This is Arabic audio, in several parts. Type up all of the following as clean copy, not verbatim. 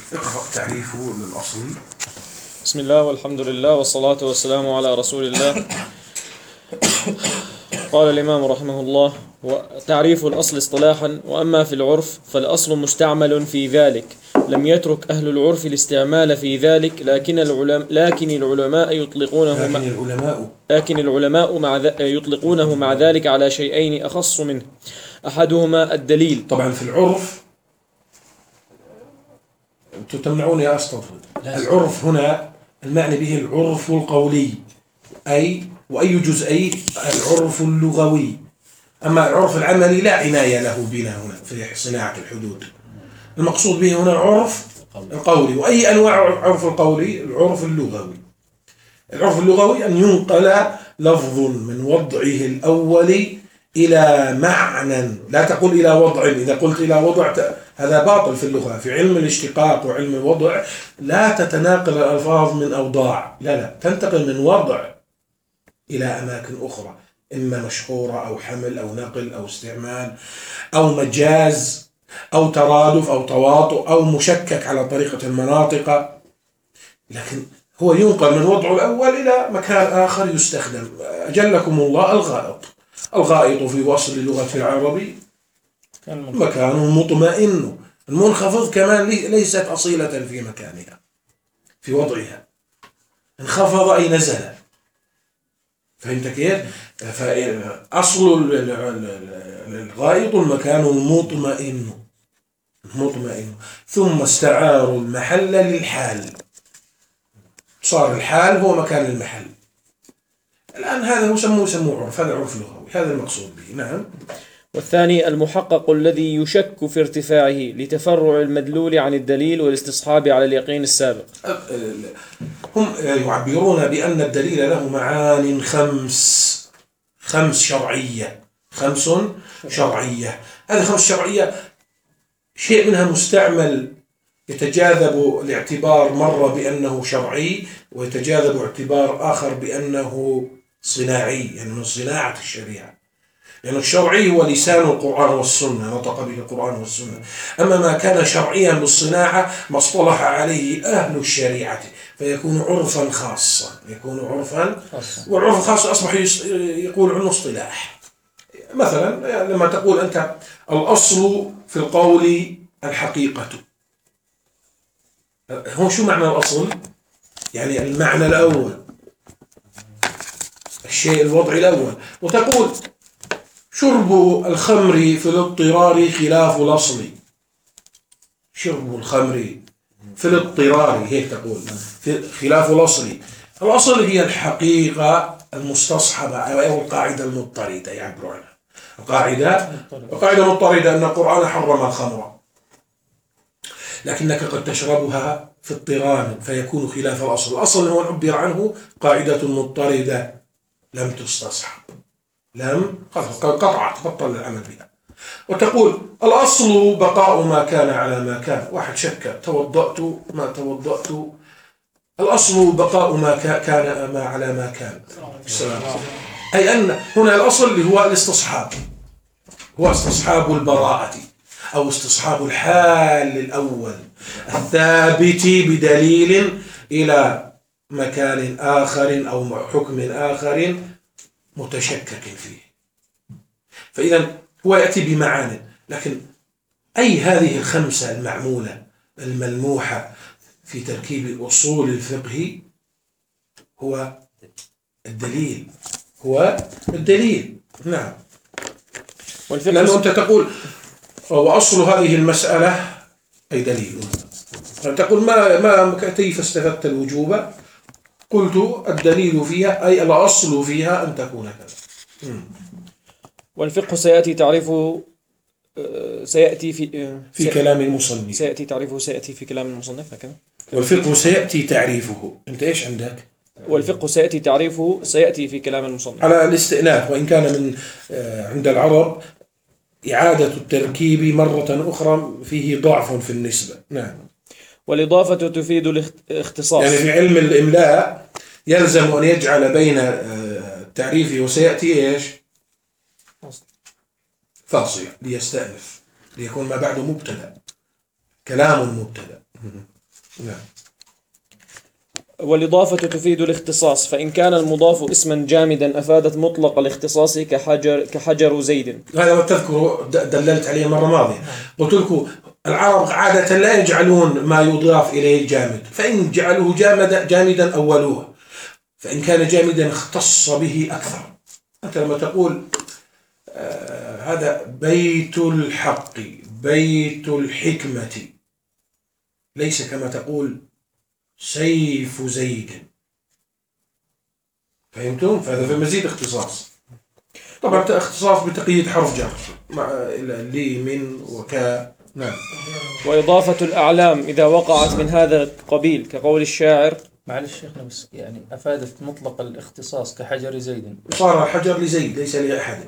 اقرأ تعريفه للأصل. بسم الله والحمد لله والصلاة والسلام على رسول الله. قال الإمام رحمه الله: وتعريف الأصل اصطلاحا. وأما في العرف فالأصل مستعمل في ذلك، لم يترك أهل العرف الاستعمال في ذلك، لكن العلماء يطلقونه مع ذلك على شيئين أخص منه، أحدهما الدليل. طبعا في العرف أنتم تمنعون يا أستاذ. العرف هنا المعنى به العرف القولي وأي جزئي العرف اللغوي. أما العرف العملي لا عناية له بنا هنا في صناعة الحدود. المقصود به هنا العرف القولي. وأي أنواع العرف القولي؟ العرف اللغوي. العرف اللغوي أن ينقل لفظ من وضعه الأول إلى معنى. لا تقول إلى وضع، إذا قلت إلى وضع هذا باطل في اللغة. في علم الاشتقاق وعلم الوضع لا تتناقل الألفاظ من أوضاع، لا تنتقل من وضع إلى أماكن أخرى، إما مشهورة أو حمل أو نقل أو استعمال أو مجاز أو ترادف أو تواطؤ أو مشكك على طريقة المناطق. لكن هو ينقل من وضعه الأول إلى مكان آخر يستخدم. أجلكم الله الغائط في وصل اللغة العربي مكان مطمئن. المنخفض كمان ليست أصيلة في مكانها في وضعها، انخفض أي نزل. فهمت كيف؟ فأصل الغائط المكان مطمئن، ثم استعاروا المحل للحال، صار الحال هو مكان المحل. الآن هذا يسموه عرف، هذا عرف لغوي، هذا المقصود به. نعم. والثاني المحقق الذي يشك في ارتفاعه لتفرع المدلول عن الدليل والاستصحاب على اليقين السابق. هم يعبرون بأن الدليل له معان خمس شرعية. هذه 5 شرعية، شيء منها مستعمل يتجاذب الاعتبار مرة بأنه شرعي، ويتجاذب اعتبار آخر بأنه صناعي، يعني من صناعة الشريعة. يعني الشرعي هو لسان القرآن والسنة، نطق به القرآن والسنة. أما ما كان شرعيا بالصناعة ما اصطلح عليه أهل الشريعة فيكون عرفا خاصا، والعرف الخاص أصبح يقول عنه اصطلاح. مثلا لما تقول أنت الأصل في القول الحقيقة، هو شو معنى الأصل؟ يعني المعنى الأول، الشيء الوضعي الأول. وتقول شرب الخمر في الاضطرار خلاف الأصل. شرب الخمر في الاضطرار، هيك تقول، خلاف الأصل. الأصل هي الحقيقة المستصحبة أو القاعدة المضطردة يعبروا عنها. القاعدة المضطردة أن القرآن حرم الخمر، لكنك قد تشربها في اضطرار فيكون خلاف الأصل. الأصل هو عبر عنه قاعدة مضطردة لم تستصحب، قطعت، بطل العمل بها. وتقول الأصل بقاء ما كان على ما كان. واحد شك، توضأت ما توضأت، الأصل بقاء ما كان ما على ما كان. أي أن هنا الأصل اللي هو الاستصحاب، هو استصحاب البراءة أو استصحاب الحال الأول الثابت بدليل إلى مكان آخر أو حكم آخر متشكك فيه. فإذا هو يأتي بمعاني، لكن أي هذه 5 المعمولة الملموحة في تركيب أصول الفقه هو الدليل. نعم. لأنه أنت تقول وأصل هذه المسألة أي دليل. تقول ما كيف استفدت الوجوب؟ قلت الدليل فيها أي الأصل فيها أن تكون كذا. والفقه سيأتي تعريفه في كلام المصنف. سيأتي في كلام المصنف هكذا. والفقه سيأتي تعريفه. أنت إيش عندك؟ والفقه سيأتي تعريفه سيأتي في كلام المصنف على الاستئناف، وإن كان من عند العرب إعادة التركيب مرة أخرى فيه ضعف في النسبة. نعم. والإضافة تفيد الاختصاص. يعني في علم الإملاء يلزم أن يجعل بين التعريف وسيأتي إيش؟ فاصلة ليستأنف، ليكون ما بعده مبتدأ، كلام مبتدأ. نعم. والإضافة تفيد الاختصاص، فإن كان المضاف اسما جامدا أفادت مطلق الاختصاص كحجر زيد. هذا ما تذكروا دللت عليه مرة ماضية، قلت لكم العرب عادة لا يجعلون ما يضاف إليه جامد، فإن جعلوه جامدا أولوه، فإن كان جامدا اختص به أكثر. أنت لما تقول هذا بيت الحق، بيت الحكمة، ليس كما تقول سيف زيد. فهمتم؟ فهذا في مزيد اختصاص. طبعا اختصاص بتقييد حرف جر مع لي من وكا. نعم. وإضافة الأعلام إذا وقعت من هذا القبيل كقول الشاعر. معلش شيخنا بس يعني أفادت مطلق الاختصاص كحجر زيد، صار الحجر لزيد ليس لأحد،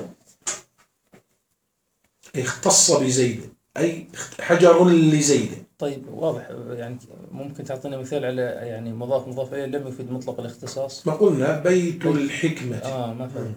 اختص بزيد أي حجر لزيد. طيب واضح، يعني ممكن تعطينا مثال على يعني مضاف إليه لم يفيد مطلق الاختصاص؟ ما قلنا بيت الحكمة. ما فهم.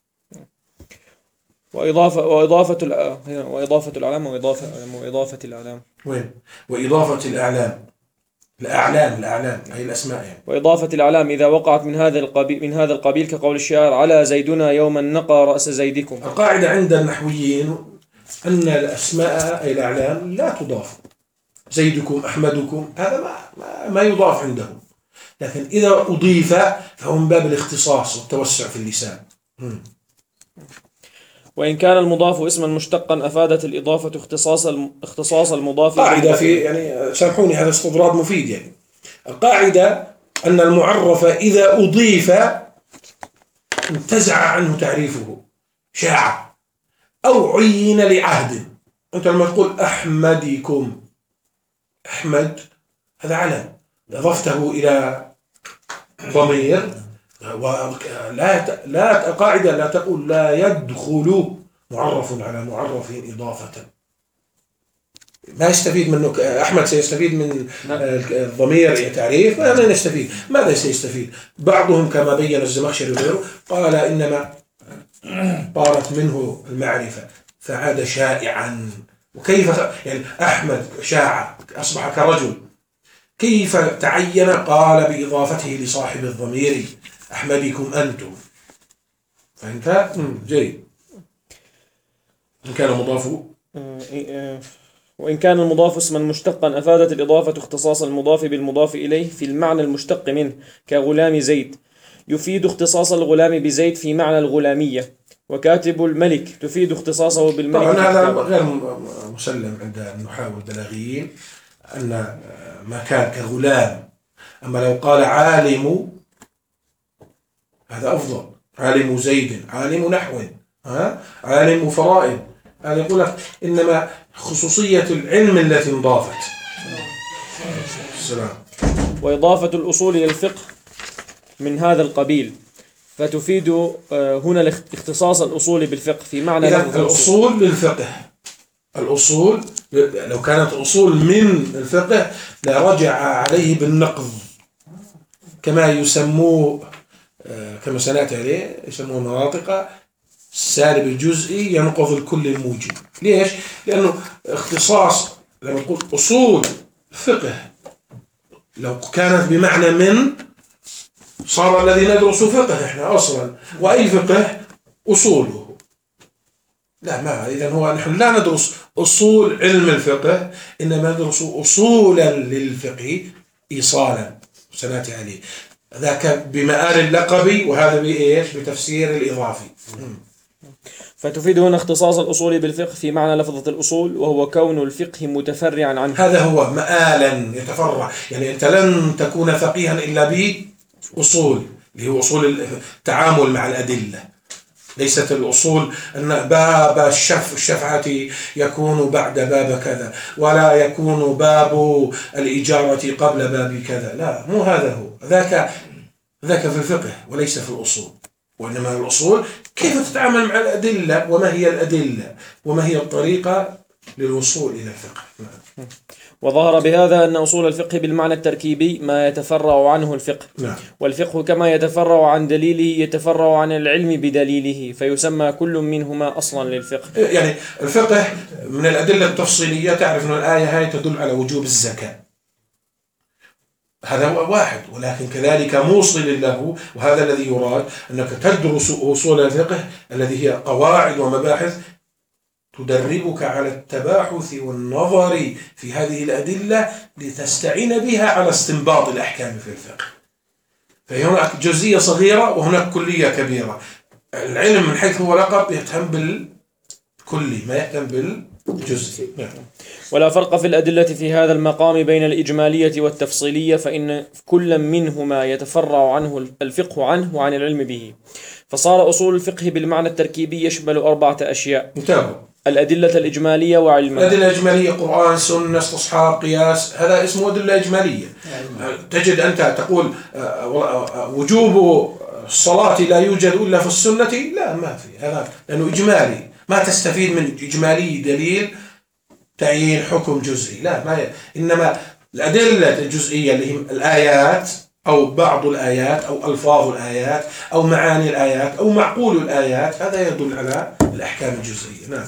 وإضافة الأعلام وإضافة الأعلام. وين؟ وإضافة الأعلام، الأعلام أي الأسماء يعني. وإضافة الأعلام إذا وقعت من هذا القبيل كقول الشاعر على زيدنا يوما نقى رأس زيدكم. القاعدة عند النحويين أن الأسماء أي الأعلام لا تضاف. زيدكم، أحمدكم، هذا ما يضاف عندهم، لكن إذا أضيف فهو من باب الاختصاص والتوسع في اللسان. وإن كان المضاف اسما مشتقا أفادت الإضافة اختصاص المضاف. قاعدة في يعني سامحوني هذا استطراد مفيد يعني. القاعدة أن المعرف إذا أضيف انتزع عنه تعريفه، شاع أو عين لعهد. أنت لما تقول أحمدكم، أحمد هذا علم أضفته إلى ضمير، لا قاعدة لا تقول لا يدخل معرف على معرف إضافة. ما يستفيد منه أحمد، سيستفيد من الضمير تعريف؟ ما يستفيد. ماذا سيستفيد؟ بعضهم كما بين الزمخشري وغيره قال إنما طارت منه المعرفة فعاد شائعا. وكيف يعني أحمد شاع أصبح كرجل، كيف تعين؟ قال بإضافته لصاحب الضمير أحمدكم أنتم. فهمت؟ جيد. إن كان مضافه وإن كان المضاف اسما مشتقا أفادت الإضافة اختصاص المضاف بالمضاف إليه في المعنى المشتق منه كغلام زيد، يفيد اختصاص الغلام بزيد في معنى الغلامية. وكاتب الملك تفيد اختصاصه بالملك. طبعا هذا غير مسلم عند النحاة والبلاغيين أن ما كان كغلام. أما لو قال عالم هذا أفضل، عالم زيد، عالم نحو، عالم فرائض. هذا يقول لك إنما خصوصية العلم التي انضافت. السلام. وإضافة الأصول إلى الفقه من هذا القبيل فتفيد هنا اختصاص الأصول بالفقه في معنى الأصول للفقه. الأصول لو كانت أصول من الفقه لرجع عليه بالنقض كما يسموه، كما سنأتي عليه يسموه مناطق السالب الجزئي ينقض الكل الموجب. ليش؟ لأنه اختصاص لما تقول أصول فقه لو كانت بمعنى من صار الذي ندرس فقه احنا أصلا، وأي فقه أصوله. لا ما إذن هو نحن لا ندرس أصول علم الفقه، إنما ندرس أصولا للفقه إيصالا سنأتي عليه. ذاك بمآل اللقب وهذا بإيش؟ بتفسير الإضافي. فتفيد هنا اختصاص الأصول بالفقه في معنى لفظة الأصول، وهو كون الفقه متفرعا عنه. هذا هو مآلا يتفرع، يعني أنت لن تكون فقيها إلا بأصول اللي هو أصول التعامل مع الأدلة. ليست الأصول أن باب الشفعة يكون بعد باب كذا، ولا يكون باب الإجارة قبل باب كذا. لا، مو هذا هو، ذاك في الفقه وليس في الأصول. وإنما الأصول كيف تتعامل مع الأدلة، وما هي الأدلة، وما هي الطريقة للوصول إلى الفقه. وظهر بهذا أن أصول الفقه بالمعنى التركيبي ما يتفرع عنه الفقه. نعم. والفقه كما يتفرع عن دليله يتفرع عن العلم بدليله، فيسمى كل منهما أصلا للفقه. يعني الفقه من الأدلة التفصيلية تعرف أن الآية هاي تدل على وجوب الزكاة، هذا واحد، ولكن كذلك موصل له، وهذا الذي يراد، أنك تدرس أصول الفقه الذي هي قواعد ومباحث تدربك على التباحث والنظر في هذه الأدلة لتستعين بها على استنباط الأحكام في الفقه. فهناك جزئية صغيرة وهناك كلية كبيرة. العلم من حيث هو لقب يهتم بالكلي ما يهتم بالجزئي. ولا فرق في الأدلة في هذا المقام بين الإجمالية والتفصيلية، فإن كل منهما يتفرع عنه الفقه عنه وعن العلم به، فصار أصول الفقه بالمعنى التركيبي يشمل 4 أشياء: الأدلة الإجمالية وعلمها. الأدلة الإجمالية قرآن، سنة، استصحاب، قياس، هذا اسمه أدلة إجمالية. تجد أنت تقول وجوب الصلاة لا يوجد إلا في السنة، لا ما في هذا، لأنه إجمالي، ما تستفيد من إجمالي دليل تعيين حكم جزئي، لا ما إنما الأدلة الجزئية اللي هي الآيات أو بعض الآيات أو ألفاظ الآيات أو معاني الآيات أو معقول الآيات، هذا يدل على الأحكام الجزئية. نعم.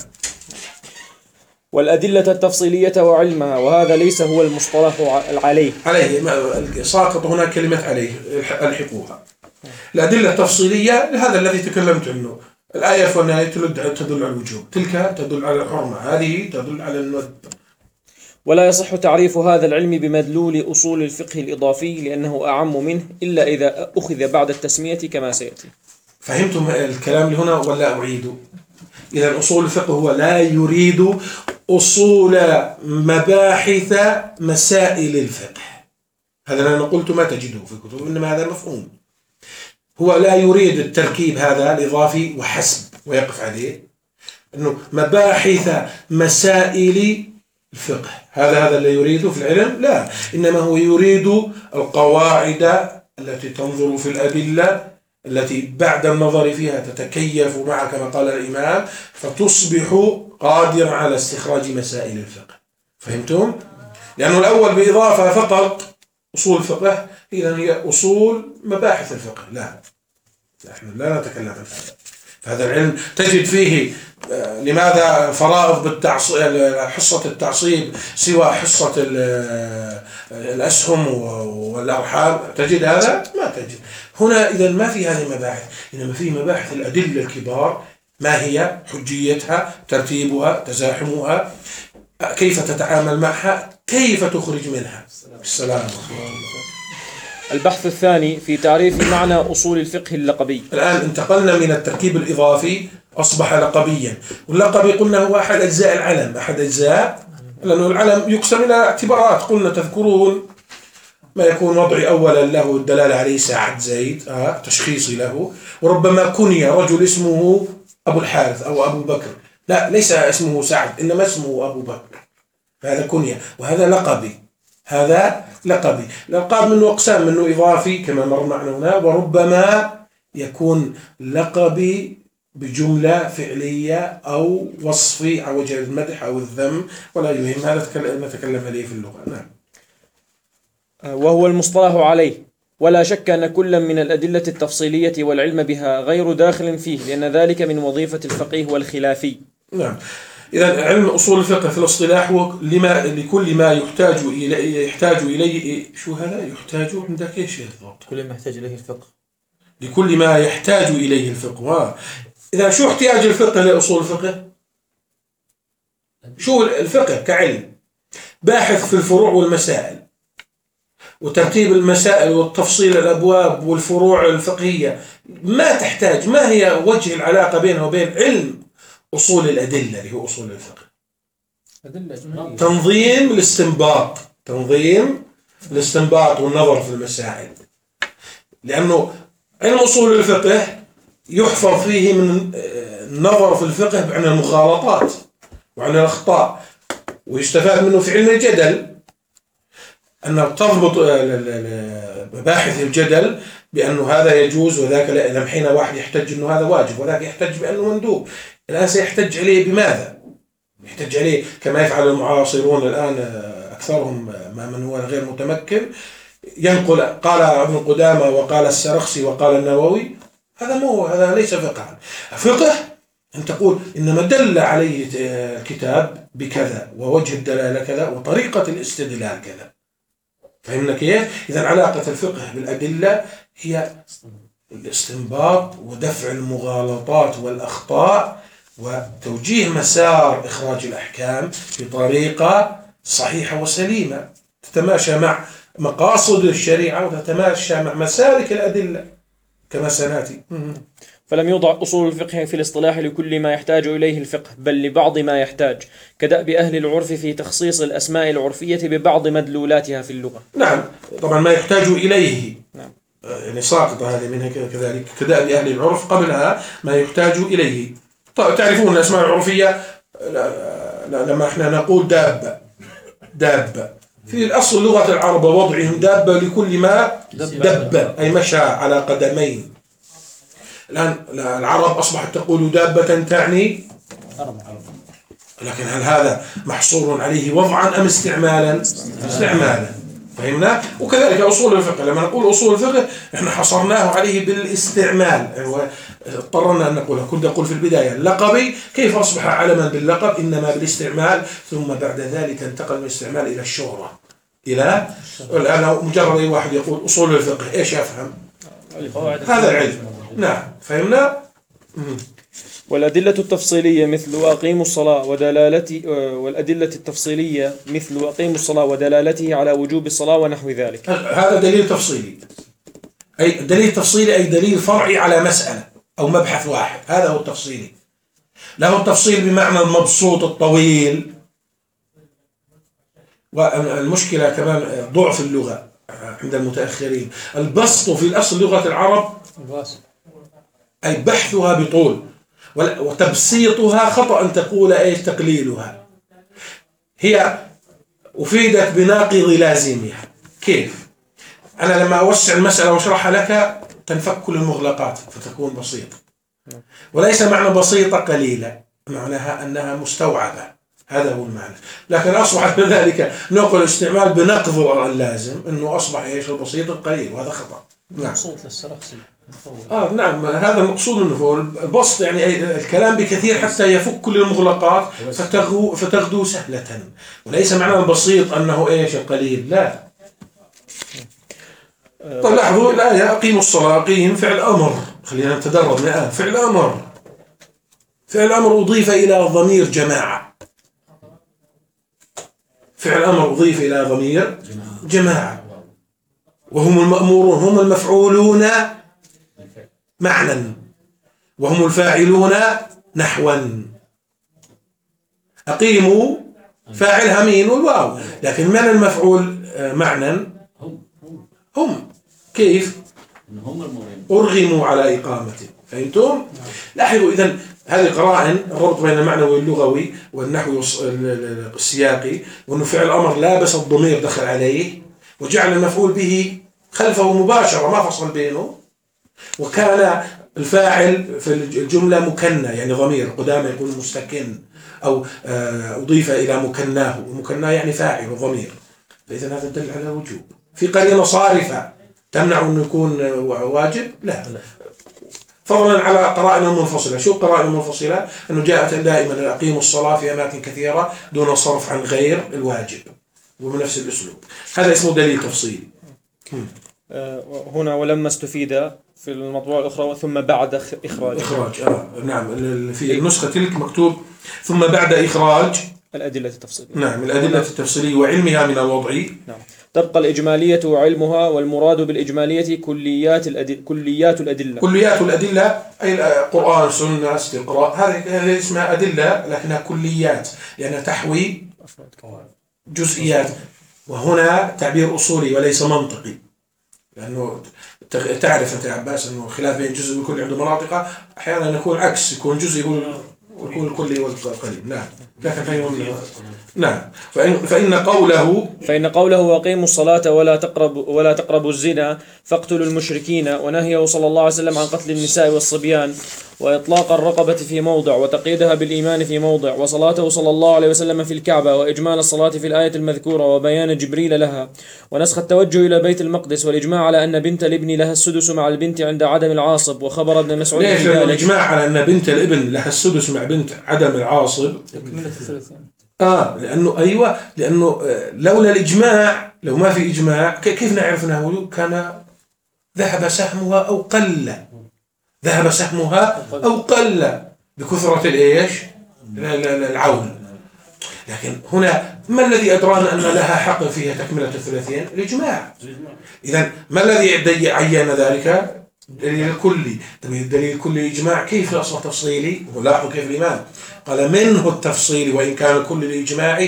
والأدلة التفصيلية وعلمها، وهذا ليس هو المصطلح عليه ساقط هنا كلمة عليه، ألحقوها. الأدلة التفصيلية هذا الذي تكلمت عنه، الآية الفلانية تدل على الوجوب، تلك تدل على الحرمة، هذه تدل على الندب. ولا يصح تعريف هذا العلم بمدلول أصول الفقه الإضافي، لأنه أعم منه إلا إذا أخذ بعد التسمية كما سيأتي. فهمتم الكلام هنا ولا أعيده؟ إذا أصول الفقه هو لا يريد أصول مباحث مسائل الفقه، هذا أنا قلت ما تجده في الكتب، إنما هذا مفهوم. هو لا يريد التركيب هذا الإضافي وحسب ويقف عليه، أنه مباحث مسائل الفقه هذا اللي يريده في العلم، لا، إنما هو يريد القواعد التي تنظر في الأدلة التي بعد النظر فيها تتكيف معها كما قال الإمام، فتصبح قادرا على استخراج مسائل الفقه. فهمتم؟ لأنه الأول بإضافة فقط أصول الفقه، إذن هي أصول مباحث الفقه، لا نحن لا نتكلم عن هذا. فهذا العلم تجد فيه لماذا فرائض بالتعصيب، حصة التعصيب سوى حصة الأسهم والأرحام، تجد هذا؟ ما تجد. هنا إذا ما في هذه المباحث، إنما في مباحث الأدلة الكبار، ما هي حجيتها، ترتيبها، تزاحمها، كيف تتعامل معها، كيف تخرج منها. السلام عليكم. البحث الثاني في تعريف معنى أصول الفقه اللقبي. الآن انتقلنا من التركيب الإضافي أصبح لقبيا، واللقبي قلنا هو أحد أجزاء العلم، أحد أجزاء، لأنه العلم يقسم إلى اعتبارات، قلنا تذكرون ما يكون وضعي أولا له الدلالة عليه سعد زيد، تشخيصي له، وربما كنية رجل اسمه أبو الحارث أو أبو بكر، لا ليس اسمه سعد إنما اسمه أبو بكر، فهذا كنية، وهذا لقبي، هذا لقبي. الألقاب منه أقسام، منه إضافي كما مر معنا هنا، وربما يكون لقبي بجملة فعلية أو وصفي على وجه المدح أو الذم، ولا يهم، هذا نتكلم عليه في اللغة. نعم. وهو المصطلح عليه، ولا شك أن كل من الأدلة التفصيلية والعلم بها غير داخل فيه، لأن ذلك من وظيفة الفقيه والخلافي. نعم. إذا علم أصول الفقه في الاصطلاح هو لكل ما يحتاج إليه شو هذا يحتاج عندك إيش بالضبط؟ كل ما يحتاج إليه الفقه، لكل ما يحتاج إليه الفقه. إذا شو احتياج الفقه لأصول الفقه؟ شو الفقه كعلم؟ باحث في الفروع والمسائل وترتيب المسائل والتفصيل الأبواب والفروع الفقهية، ما تحتاج، ما هي وجه العلاقة بينه وبين علم أصول الأدلة اللي هو أصول الفقه؟ تنظيم الاستنباط والنظر في المسائل، لأنه علم أصول الفقه يحفظ فيه من النظر في الفقه عن المخالطات وعن الأخطاء، ويستفاد منه في علم الجدل، أن تضبط مباحث الجدل بأنه هذا يجوز وذاك لا، لما حين واحد يحتج أنه هذا واجب وذاك يحتج بأنه مندوب، الآن سيحتج عليه بماذا؟ يحتج عليه كما يفعل المعاصرون الآن أكثرهم من هو غير متمكن، ينقل قال ابن قدامة وقال السرخسي وقال النووي، هذا ليس فقها. فقه أن تقول إنما دل عليه الكتاب بكذا ووجه الدلالة كذا وطريقة الاستدلال كذا، فهمنا كيف؟ إذا علاقة الفقه بالأدلة هي الاستنباط ودفع المغالطات والأخطاء وتوجيه مسار إخراج الأحكام بطريقة صحيحة وسليمة تتماشى مع مقاصد الشريعة وتتماشى مع مسالك الأدلة كما سنأتي. فلم يوضع أصول الفقه في الاصطلاح لكل ما يحتاج إليه الفقه، بل لبعض ما يحتاج، كدأب أهل العرف في تخصيص الأسماء العرفية ببعض مدلولاتها في اللغة. نعم، طبعا ما يحتاج إليه. نعم. يعني ساقطة هذه منها كذلك، كدأب أهل العرف قبلها ما يحتاج إليه. تعرفون الأسماء العرفية لما احنا نقول دابة في الأصل لغة العرب وضعهم دابة لكل ما دب أي مشى على قدمين. الآن العرب أصبحت تقول دابة تعني، لكن هل هذا محصور عليه وضعا أم استعمالا؟ استعمالا. فهمنا؟ وكذلك أصول الفقه، لما نقول أصول الفقه احنا حصرناه عليه بالاستعمال. اضطرنا أن نقول، كنت أقول في البداية اللقبي كيف أصبح علما باللقب؟ إنما بالاستعمال، ثم بعد ذلك انتقل من الاستعمال إلى الشهرة. الآن مجرد أي واحد يقول أصول الفقه إيش يفهم؟ هذا العلم. نعم، فهمنا؟ والأدلة التفصيلية مثل أقيموا الصلاة ودلالته على وجوب الصلاة ونحو ذلك. هذا دليل تفصيلي، أي دليل تفصيلي أي دليل فرعي على مسألة أو مبحث واحد، هذا هو التفصيلي. له التفصيل بمعنى المبسوط الطويل. والمشكلة كمان ضعف اللغة عند المتأخرين. البسط في الأصل لغة العرب أي بحثها بطول، وتبسيطها خطأ أن تقول أي تقليلها. هي أفيدت بناقض لازمها. كيف؟ أنا لما أوسع المسألة وأشرحها لك تنفك كل المغلقات فتكون بسيطة، وليس معنى بسيطة قليلة، معناها أنها مستوعبة. هذا هو المعنى. لكن أصبح ذلك نقل استعمال بنقض اللازم، أنه أصبح إيش البسيط القليل، وهذا خطأ. نعم. نعم، هذا المقصود منه البسط، يعني الكلام بكثير حتى يفك كل المغلقات فتغدو سهلة، وليس معنى البسيط أنه إيش القليل، لا. طيب لاحظوا الآية أقيموا الصلاة، أقيم فعل أمر، خلينا نتدرب الآن. فعل أمر أضيف إلى ضمير جماعة. فعل أمر أضيف إلى ضمير جماعة، وهم المأمورون، هم المفعولون معنى، وهم الفاعلون نحوا. أقيموا فاعل همين والواو، لكن من المفعول معنى؟ هم. كيف؟ أرغموا على إقامته. فهمتم؟ لاحظوا إذن هذه قرائن الربط بين المعنوي واللغوي والنحو السياقي، وأنه فعل أمر لابس الضمير دخل عليه وجعل المفعول به خلفه مباشرة ما فصل بينه، وكان الفاعل في الجملة مكنى، يعني ضمير قدامى يقول مستكن، أو أضيف إلى مكناه، ومكناه يعني فاعل وضمير. فإذا هذا دل على وجوب. في قرينة صارفة تمنع أنه يكون واجب؟ لا. فضلا على قرائن منفصلة. شو قرائن منفصلة؟ أنه جاءت دائما أقيموا الصلاة في أماكن كثيرة دون صرف عن غير الواجب وبنفس الأسلوب. هذا اسمه دليل تفصيلي. هنا ولما استفيد في المطبوعة الأخرى ثم بعد إخراج. نعم، في النسخة تلك مكتوب ثم بعد إخراج الأدلة التفصيلية. نعم، الأدلة التفصيلية وعلمها من الوضعي. نعم. تبقى الإجمالية وعلمها، والمراد بالإجمالية كليات الأدلة. كليات الأدلة أي القرآن، سنة، استقراء، هذه اسمها أدلة لكنها كليات لأنها تحوي جزئيات. وهنا تعبير أصولي وليس منطقي، لأنه تعرف أنت يا عباس أنه خلاف بين جزء والكل عنده مناطق أحيانا يكون عكس، يكون جزء يكون الكلي والقليل. نعم، لكن نعم. فإن قوله وأقيموا الصلاة ولا تقربوا الزنا فاقتلوا المشركين، ونهيه صلى الله عليه وسلم عن قتل النساء والصبيان، وإطلاق الرقبة في موضع، وتقييدها بالإيمان في موضع، وصلاته صلى الله عليه وسلم في الكعبة، وإجمال الصلاة في الآية المذكورة، وبيان جبريل لها، ونسخ التوجه إلى بيت المقدس، والإجماع على أن بنت الابن لها السدس مع البنت عند عدم العاصب، وخبر ابن مسعود ليش الإجماع على أن بنت الابن لها السدس مع بنت عدم العاصب؟ لأنه لولا الإجماع لو ما في إجماع كيف نعرف أنه كان ذهب سهمها أو قل؟ ذهب سهمها أو قل بكثرة الإيش؟ العول. لكن هنا ما الذي أدرانا أن لها حق فيها تكملة الثلاثين؟ الإجماع. إذن ما الذي عين ذلك؟ الدليل الكلي. الدليل الكلي إجماع. كيف الأصل تفصيلي؟ ولاحظوا كيف الإمام قال منه التفصيل وإن كان كل الإجماع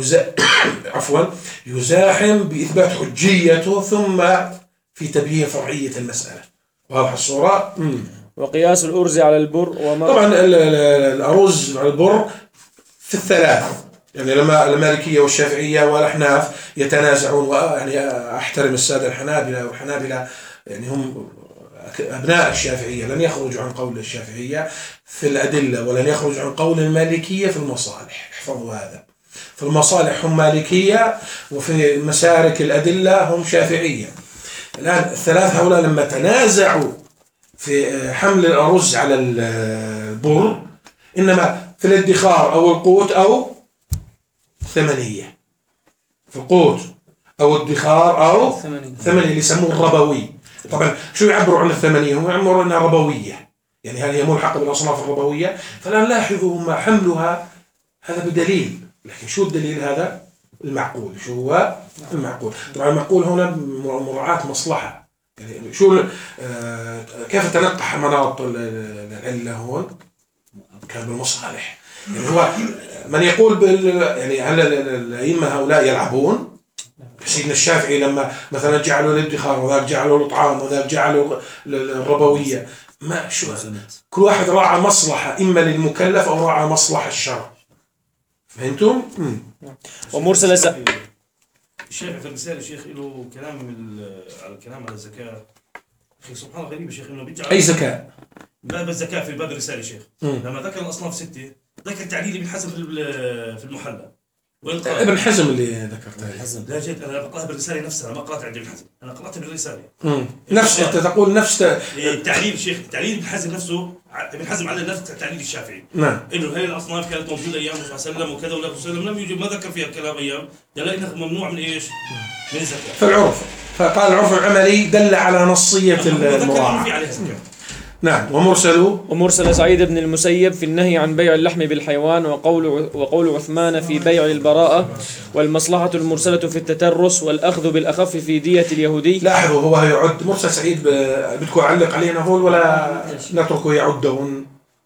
يزاحم بإثبات حجيته ثم في تبيين فرعية المسألة. واضح الصورة؟ وقياس الأرز على البر طبعا الأرز على البر في الثلاث، يعني لما المالكية والشافعية والأحناف يتنازعون، ويعني أحترم السادة الحنابلة والحنابلة يعني هم أبناء الشافعية لن يخرجوا عن قول الشافعية في الأدلة ولن يخرجوا عن قول المالكية في المصالح. احفظوا هذا، في المصالح هم مالكية وفي مسارك الأدلة هم شافعية. الآن الثلاث هؤلاء لما تنازعوا في حمل الأرز على البر إنما في الادخار أو القوت أو ثمنية، في القوت أو الادخار أو ثمنية اللي يسموه الربوي. طبعا شو يعبروا عن الثمنية؟ هم يعبروا عنها ربوية، يعني هل هي ملحقة بالأصناف الربوية؟ فالآن لاحظوا ما حملها هذا بدليل، لكن شو الدليل هذا؟ المعقول. شو هو المعقول؟ طبعا المعقول هنا مراعاة مصلحة، يعني شو كيف تنقح مناط العلة هون؟ كان بالمصالح. يعني هو من يقول يعني هل الأئمة هؤلاء يلعبون؟ سيدنا الشافعي لما مثلا جعلوا الادخار وذاك جعلوا الإطعام وذاك جعلوا الربوية، ما شو كل واحد راعى مصلحة إما للمكلف أو راعى مصلحة الشرع. فهمتم؟ ومرسل الشيخ في الرسالة الشيخ له كلام على الكلام على الزكاة. أخي سبحان الله غريب يا شيخ إنه بيجعل أي زكاة؟ باب الزكاة في باب الرسالة الشيخ لما ذكر الأصناف 6 ذكر تعليل ابن حزم في المحلى. ابن حزم اللي ذكرته. لا جد أنا بقرأها بالرسالة نفسها، ما قرأت عند ابن حزم، أنا قرأتها بالرسالة. نفس أنت تقول نفس تعليل الشيخ، تعليل ابن حزم نفسه، ابن حزم على نفس تعليل الشافعي. نعم. إنه هاي الأصناف كانت موجودة أيام الرسول صلى الله عليه وسلم وكذا ولا وسلم لم يوجد، ما ذكر فيها كلام أيام، قال إنها ممنوع من إيش؟ من الزكاة. فالعرف، فقال العرف العملي دل على نصية المراعاة. في عليها زكاة. نعم. ومرسل سعيد بن المسيب في النهي عن بيع اللحم بالحيوان، وقول عثمان في بيع البراءة، والمصلحة المرسلة في التترس، والأخذ بالأخف في دية اليهودي. لاحظوا هو يعد مرسل سعيد، بدكم أعلق علينا هول ولا نتركه يعدون؟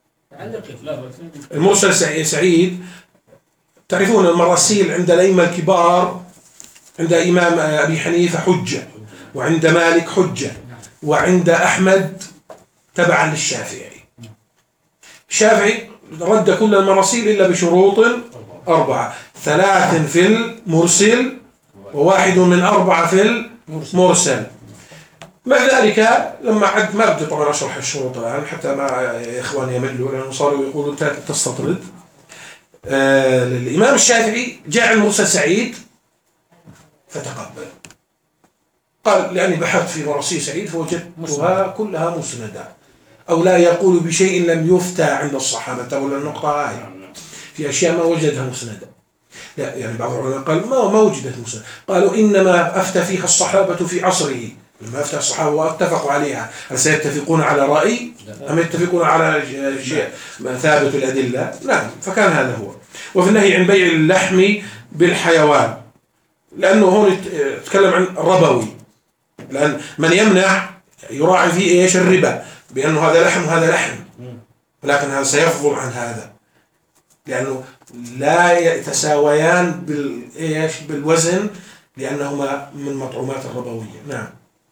المرسل سعيد تعرفون المراسيل عند الأئمة الكبار، عند إمام أبي حنيفة حجة، وعند مالك حجة، وعند أحمد تبعا للشافعي. الشافعي رد كل المراسيل إلا بشروط 4، 3 في المرسل و1 من 4 في المرسل. مع ذلك لما عد ما بدي طبعا أشرح الشروط الآن حتى ما إخواني يملوا، لأنه صاروا يقولوا أنت تستطرد. الإمام الشافعي جاء المرسل سعيد فتقبل، قال لأني بحثت في مراسيل سعيد فوجدتها كلها مسندة، أو لا يقول بشيء لم يفتى عند الصحابة. تقول النقطة هاي في أشياء ما وجدها مسندة. لا يعني بعض العلماء قال ما وجدت مسندة، قالوا إنما أفتى فيها الصحابة في عصره، لما أفتى الصحابة واتفقوا عليها. هل سيتفقون على رأي أم يتفقون على شيء ثابت الأدلة؟ نعم. فكان هذا هو. وفي النهي عن بيع اللحم بالحيوان، لأنه هون يتكلم عن ربوي، لأن من يمنع يراعي فيه إيش؟ الربا، بأنه هذا لحم وهذا لحم، ولكن هذا سيفضل عن هذا لأنه لا يتساويان بالوزن، لأنهما من مطعومات الربوية. نعم.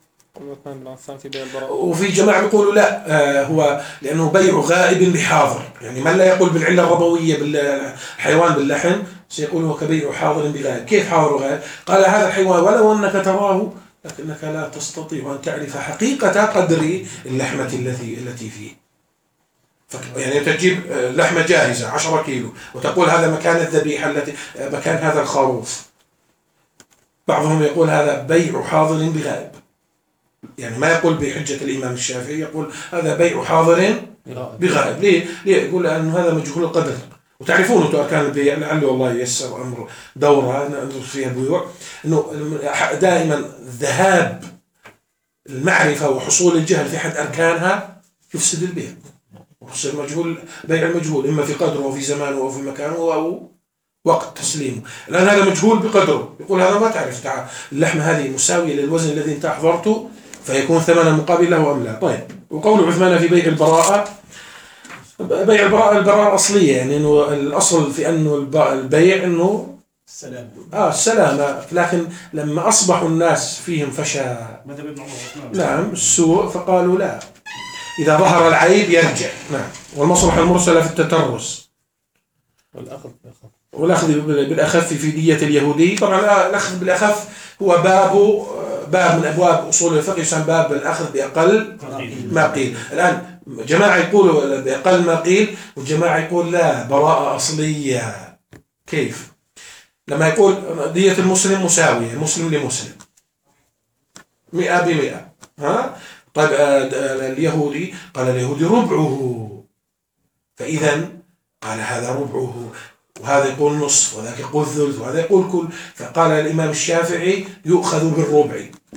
وفي جماعة يقولوا لا، هو لأنه بيع غائب بحاضر، يعني من لا يقول بالعلة الربوية بالحيوان باللحم سيقول هو كبيع حاضر بغائب. كيف حاضر وغائب؟ قال هذا الحيوان ولو أنك تراه لكنك لا تستطيع أن تعرف حقيقة قدر اللحمة التي فيه. يعني تجيب لحمة جاهزة 10 كيلو وتقول هذا مكان الذبيحة مكان هذا الخروف. بعضهم يقول هذا بيع حاضر بغائب، يعني ما يقول بحجة الإمام الشافعي، يقول هذا بيع حاضر بغائب. ليه؟ يقول أن هذا مجهول القدر، وتعرفون أنتم أركان البيع، لعله الله ييسر أمر دورة ندرس فيها البيوع، أنه دائما ذهاب المعرفة وحصول الجهل في أحد أركانها يفسد البيع، ويصير مجهول، بيع المجهول إما في قدره وفي زمانه أو في مكانه أو وقت تسليمه. الآن هذا مجهول بقدره، يقول هذا ما تعرف اللحمة هذه مساوية للوزن الذي انت أحضرته فيكون ثمنا مقابل له أم لا. طيب، وقول عثمان في بيع البراءة، بيع البراءة الأصلية، يعني إنه الأصل في أنه البيع إنه السلامة، لكن لما أصبحوا الناس فيهم فشى نعم السوء فقالوا لا، إذا ظهر العيب يرجع. نعم. والمصلحة المرسلة في التترس والأخذ بالأخف في دية اليهودي. طبعا الأخذ بالأخف هو باب من أبواب أصول الفقه، يسمى باب الأخذ بأقل ما قيل. الآن جماعة يقولوا بأقل ما قيل، والجماعة يقول لا، براءة أصلية. كيف؟ لما يقول دية المسلم مساوية، مسلم لمسلم 100 ب100، ها؟ طيب اليهودي قال اليهودي ربعه، فإذا قال هذا ربعه، وهذا يقول نصف، وذاك يقول ثلث، وهذا يقول كل. فقال الإمام الشافعي يؤخذ بالربع،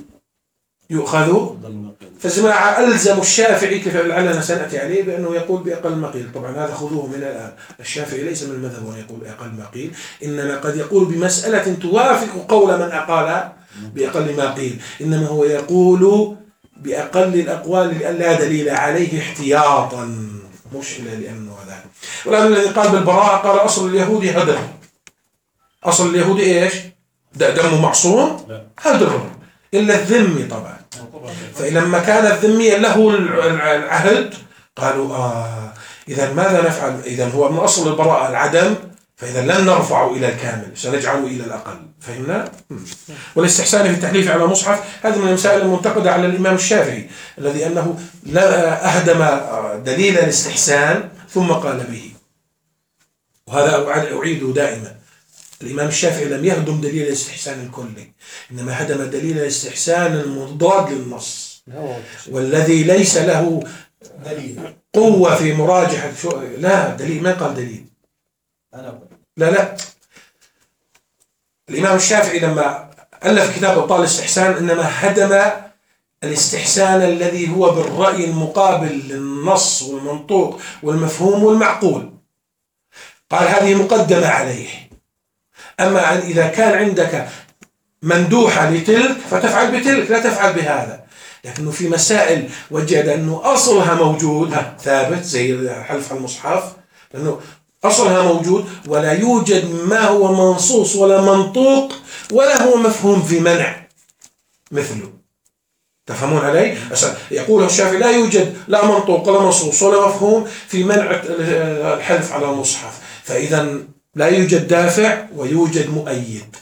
يؤخذ. فالجماعة ألزموا الشافعي كيف لعلنا سنأتي عليه بأنه يقول بأقل ما قيل. طبعا هذا خذوه من الآن، الشافعي ليس من المذهب أن يقول بأقل ما قيل، إنما قد يقول بمسألة توافق قول من أقال بأقل ما قيل، إنما هو يقول بأقل الأقوال لأن لا دليل عليه احتياطا، مش لأنه هذا. والآن الذي قال بالبراءة قال أصل اليهودي هدر. أصل اليهودي إيش؟ دمه معصوم؟ هدر، إلا الذمي طبعا. فلما كان الذمي له العهد قالوا إذا ماذا نفعل؟ إذا هو من أصل البراءة العدم، فإذا لن نرفعه إلى الكامل، سنجعله إلى الأقل. فهمنا؟ والاستحسان في التحليف على مصحف هذا من المسائل المنتقدة على الإمام الشافعي، الذي أنه لا أهدم دليل الاستحسان ثم قال به. وهذا أعيده دائما، الإمام الشافعي لم يهدم دليل الاستحسان الكلي، إنما هدم دليل الاستحسان المضاد للنص، والذي ليس له قوة في مراجحة. لا دليل، ما قال دليل. لا الإمام الشافعي لما ألف كتاب أبطال الاستحسان إنما هدم الاستحسان الذي هو بالرأي المقابل للنص والمنطوق والمفهوم والمعقول، قال هذه مقدمة عليه. أما إذا كان عندك مندوحة لتلك فتفعل بتلك، لا تفعل بهذا. لكنه في مسائل وجد أنه أصلها موجود ثابت، زي الحلف على المصحف، لأنه أصلها موجود ولا يوجد ما هو منصوص ولا منطوق ولا هو مفهوم في منع مثله. تفهمون علي؟ يقول الشافعي لا يوجد لا منطوق ولا منصوص ولا مفهوم في منع الحلف على المصحف، فإذا لا يوجد دافع ويوجد مؤيد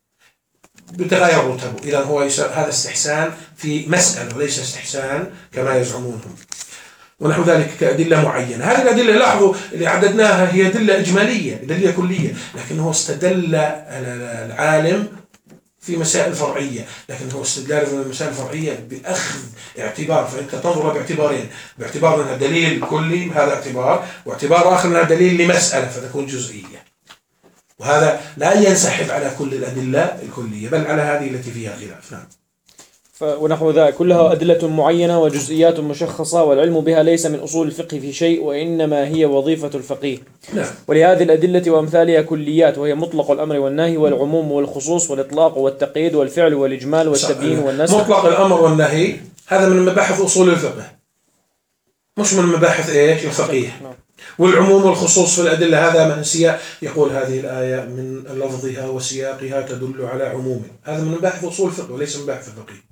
بتغير رتبه. إذا هو هذا استحسان في مسألة وليس استحسان كما يزعمون هم، ونحو ذلك كأدلة معينة. هذه الأدلة لاحظوا اللي عددناها هي أدلة إجمالية، أدلة كلية، لكنه استدل العالم في مسائل فرعية، لكن هو استدلال من المسائل الفرعية بأخذ اعتبار. فأنت تنظر باعتبارين، باعتبار أنها دليل كلي هذا اعتبار، واعتبار آخر أنها دليل لمسألة فتكون جزئية، وهذا لا ينسحب على كل الأدلة الكلية بل على هذه التي فيها خلاف. نعم. ونحو ذلك كلها أدلة معينة وجزئيات مشخصة، والعلم بها ليس من أصول الفقه في شيء، وإنما هي وظيفة الفقيه. نعم. ولهذه الأدلة وأمثالها كليات، وهي مطلق الأمر والنهي والعموم والخصوص والإطلاق والتقييد والفعل والإجمال والتبيين والنسخ. مطلق الأمر والنهي هذا من مباحث أصول الفقه، مش من مباحث إيش الفقيه. والعموم والخصوص في الأدلة هذا من سياق، يقول هذه الآية من لفظها وسياقها تدل على عموم، هذا من مباحث أصول الفقه وليس من مباحث الفقيه.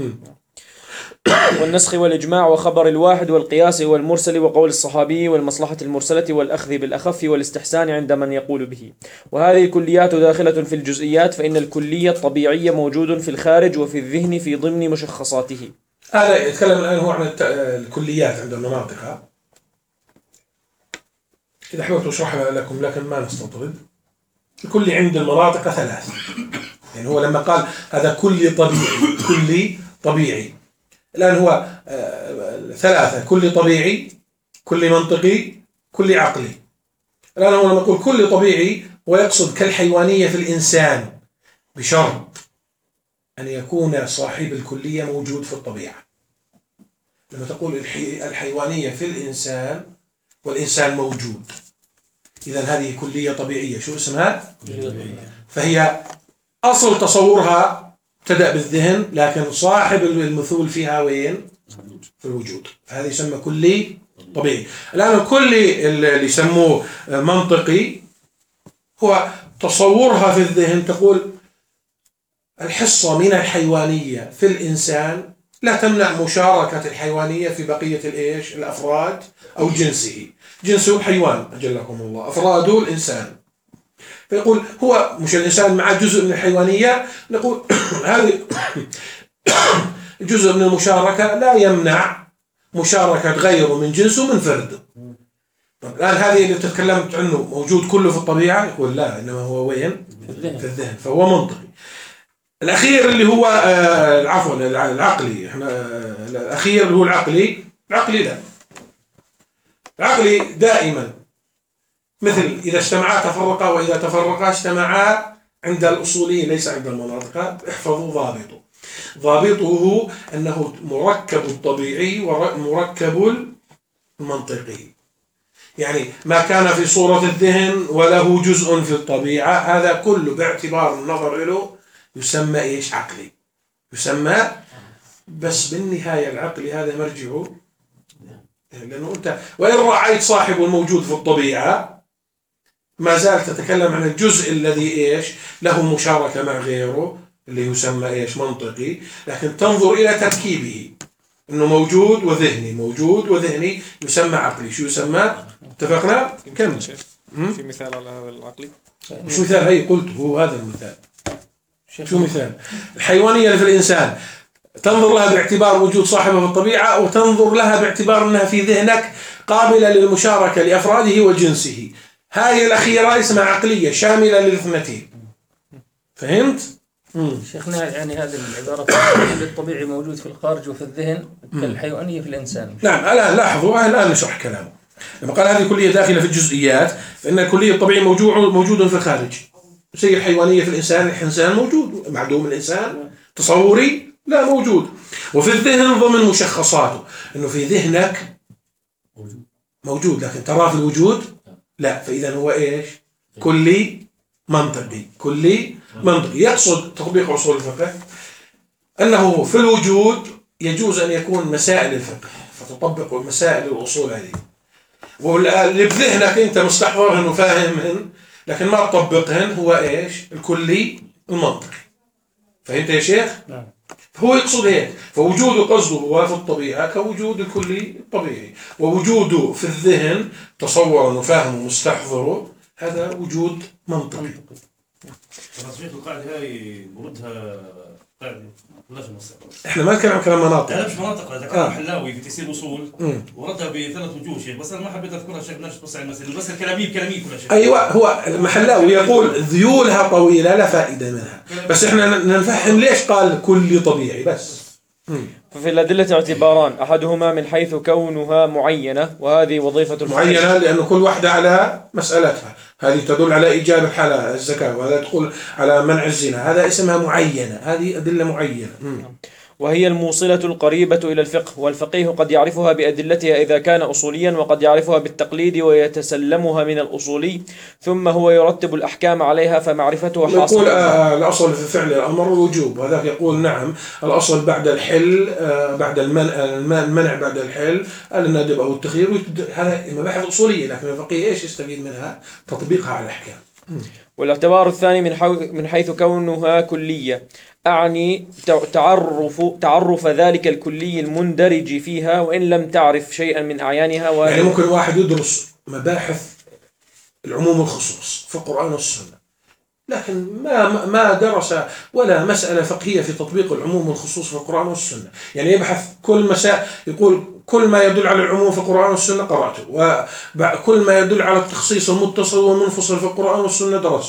والنسخ والإجماع وخبر الواحد والقياس والمرسل وقول الصحابي والمصلحة المرسلة والأخذ بالأخف والاستحسان عند من يقول به. وهذه الكليات داخلة في الجزئيات، فإن الكلية الطبيعية موجود في الخارج وفي الذهن في ضمن مشخصاته. هذا يتكلم الآن هو عن الكليات عند المناطق. إذا حاولت أشرحها لكم لكن ما نستطرد. الكلي عند المناطق ثلاث، يعني هو لما قال هذا كلي طبيعي، كلي طبيعي، الآن هو ثلاثة: كلي طبيعي، كلي منطقي، كلي عقلي. الآن هو لما نقول كل طبيعي ويقصد كالحيوانية في الإنسان بشرط أن يكون صاحب الكلية موجود في الطبيعة. لما تقول الحيوانية في الإنسان والإنسان موجود، إذا هذه كلية طبيعية. شو اسمها؟ فهي أصل تصورها ابتدأ بالذهن، لكن صاحب المثول فيها وين؟ في الوجود. فهذا يسمى كلي طبيعي. الآن الكلي اللي يسموه منطقي هو تصورها في الذهن. تقول الحصة من الحيوانية في الإنسان لا تمنع مشاركة الحيوانية في بقية الأفراد أو جنسه. جنسه حيوان أجلكم الله، أفراده الإنسان. فيقول هو مش الإنسان مع جزء من الحيوانية، نقول هذا جزء من المشاركة لا يمنع مشاركة غيره من جنسه من فرد. طب الآن هذه اللي تتكلمت عنه موجود كله في الطبيعة، يقول لا، إنما هو وين؟ في الذهن. فهو منطقي. الأخير اللي هو عفوا العقلي، احنا الأخير اللي هو العقلي لا، العقلي دائما مثل إذا اجتمعا تفرقا وإذا تفرقا اجتمعا عند الأصوليين ليس عند المناطق. احفظوا ضابطه أنه مركب الطبيعي ومركب المنطقي. يعني ما كان في صورة الذهن وله جزء في الطبيعة، هذا كله باعتبار النظر له يسمى عقلي، يسمى. بس بالنهاية العقلي هذا مرجعه، لأنه أنت وإن رأيت صاحبه الموجود في الطبيعة ما زال تتكلم عن الجزء الذي له مشاركة مع غيره اللي يسمى منطقي، لكن تنظر إلى تركيبه إنه موجود وذهني يسمى عقلي. شو يسمى؟ اتفقنا؟ كم؟ في مثال على هذا العقلي؟ شو مثال؟ هي قلت هو هذا المثال. شو مثال؟ الحيوانية اللي في الإنسان تنظر لها باعتبار وجود صاحبها في الطبيعة، وتنظر لها باعتبار أنها في ذهنك قابلة للمشاركة لأفراده وجنسه. هاي الأخيرة اسمها عقلية شاملة للاثنتين. فهمت؟ شيخنا يعني هذه العبارة الطبيعي موجود في الخارج وفي الذهن كالحيوانية في الإنسان. نعم. الآن لاحظوا، الآن نشرح كلامه. لما قال هذه كلية داخلة في الجزئيات، فإن الكلية الطبيعي موجود في الخارج. زي الحيوانية في الإنسان، الإنسان موجود، معدوم الإنسان تصوري لا موجود. وفي الذهن ضمن مشخصاته إنه في ذهنك موجود، لكن تراه في الوجود لا. فإذا هو كلي منطقي. يقصد تطبيق أصول الفقه أنه في الوجود يجوز أن يكون مسائل الفقه فتطبق مسائل الأصول هذه، واللي بذهنك أنت مستحضرهن وفاهمهن لكن ما تطبقهن هو الكلي المنطقي. فهمت يا شيخ؟ نعم. هو يقصد هيك. فوجوده قصده هو في الطبيعة كوجود الكلي الطبيعي، ووجوده في الذهن تصوره وفاهمه ومستحضره هذا وجود منطقي. شيخ القاعدة هاي بردها قاعدة لا في مصر. احنا ما نتكلم عن كلام مناطق. لا مش مناطق، هذا كلام حلاوي في تيسير اصول وردها بثلاث وجوه شيخ، بس انا ما حبيت اذكرها شيخ بلاش توسع المسألة، بس كلامي كلها شيخ. ايوه، هو المحلاوي يقول ذيولها طويلة لا فائدة منها، بس احنا نفهم ليش قال كل طبيعي بس. ففي الأدلة اعتباران، أحدهما من حيث كونها معينة، وهذه وظيفة معينة لأن كل واحدة على مسألتها. هذه تدل على إيجاب الحلال الزكاة، وهذا تقول على منع الزنا، هذا اسمها معينة، هذه أدلة معينة. وهي الموصلة القريبة إلى الفقه، والفقيه قد يعرفها بأدلتها إذا كان أصوليا، وقد يعرفها بالتقليد ويتسلمها من الأصولي، ثم هو يرتب الأحكام عليها، فمعرفته حاصلة. يقول الأصل في فعل الأمر الوجوب، وهذاك يقول نعم الأصل بعد الحل بعد المنع بعد الحل الندب أو التخيير. هذا مباحث أصولية، لكن الفقيه يستفيد منها تطبيقها على الأحكام. والاعتبار الثاني من حيث كونها كلية، أعني تعرف ذلك الكلي المندرج فيها وإن لم تعرف شيئا من أعيانها. يعني ممكن واحد يدرس مباحث العموم والخصوص في القرآن والسنة، لكن ما درس ولا مسألة فقهية في تطبيق العموم والخصوص في القرآن والسنة. يعني يبحث كل مساء يقول كل ما يدل على العموم في القرآن والسنة قرأته، وكل ما يدل على التخصيص المتصل والمنفصل في القرآن والسنة درسته.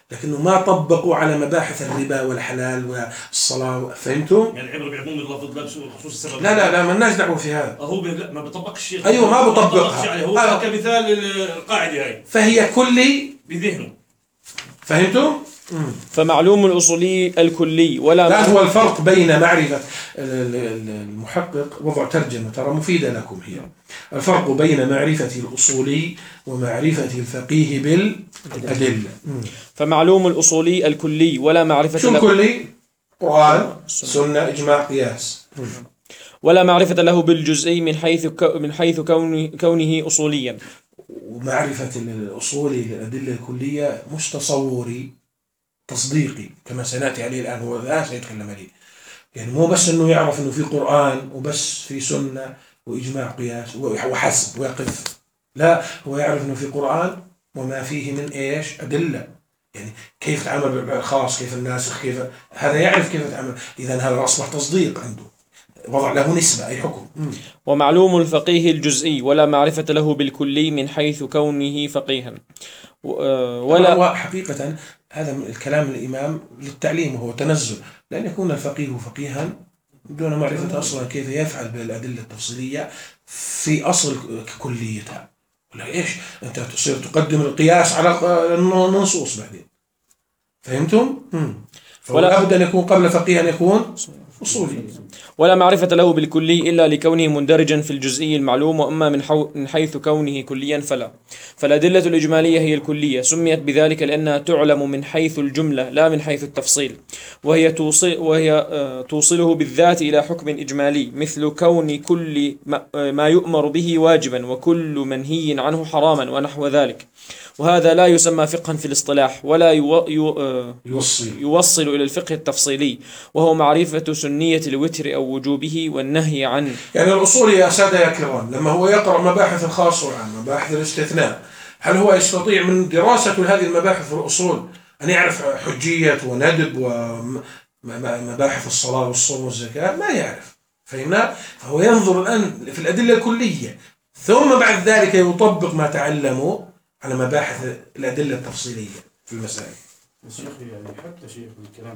لكنه ما طبقوا على مباحث الربا والحلال والصلاة. فهمتم؟ يعني العبره بعموم اللفظ لا بخصوص السبب. لا ما لناش دعوه في هذا. هو ما بيطبقش الشيء. ايوه ما بطبقها. هو كمثال القاعده هاي فهي كلي بذهنه. فهمتم؟ فمعلوم الأصولي الكلي ولا لا هو الفرق بين معرفة المحقق وضع ترجمة ترى مفيدة لكم هي. الفرق بين معرفة الأصولي ومعرفة الفقيه بالأدلة. فمعلوم الأصولي الكلي ولا معرفة شو الكلي؟ قرآن سنة إجماع قياس. ولا معرفة له بالجزئي من حيث كونه أصوليا. ومعرفة الأصولي للأدلة الكلية مش تصوري، تصديقي كما سنأتي عليه الآن. هو الآن سيتكلم عليه. يعني مو بس أنه يعرف أنه في قرآن وبس في سنة وإجماع قياس وحسب ويقف. لا، هو يعرف أنه في قرآن وما فيه من إيش أدلة. يعني كيف تعمل بالخاص، كيف الناسخ، كيف هذا يعرف كيف تعمل. إذن هذا أصبح تصديق عنده، وضع له نسبة أي حكم. ومعلوم الفقيه الجزئي ولا معرفة له بالكلي من حيث كونه فقيها. ولا حقيقة هذا الكلام الإمام للتعليم وهو تنزل، لأن يكون الفقيه فقيها دون معرفة أصلا كيف يفعل بالأدلة التفصيلية في أصل كليتها. ولا إيش أنت تصير تقدم القياس على النصوص بعدين. فهمتم؟ فلا بد أن يكون قبل فقيه أن يكون أصولي. ولا معرفة له بالكلي إلا لكونه مندرجا في الجزئي المعلوم، وأما من حيث كونه كليا فلا. فالأدلة الإجمالية هي الكلية، سميت بذلك لأنها تعلم من حيث الجملة لا من حيث التفصيل، وهي توصله بالذات إلى حكم إجمالي، مثل كون كل ما يؤمر به واجبا وكل منهي عنه حراما ونحو ذلك. وهذا لا يسمى فقها في الاصطلاح ولا يوصل إلى الفقه التفصيلي، وهو معرفة سنية الوتر أو وجوبه والنهي عنه. يعني الأصول يا سادة يا كرام لما هو يقرأ مباحث الخاص والعام، مباحث الاستثناء، هل هو يستطيع من دراسة هذه المباحث في الأصول أن يعرف حجية وندب ومباحث الصلاة والصوم والزكاة؟ ما يعرف. فهمنا؟ فهو ينظر الآن في الأدلة الكلية، ثم بعد ذلك يطبق ما تعلمه على مباحث الأدلة التفصيلية في المسائل. شيخ يعني حتى شيخ الكلام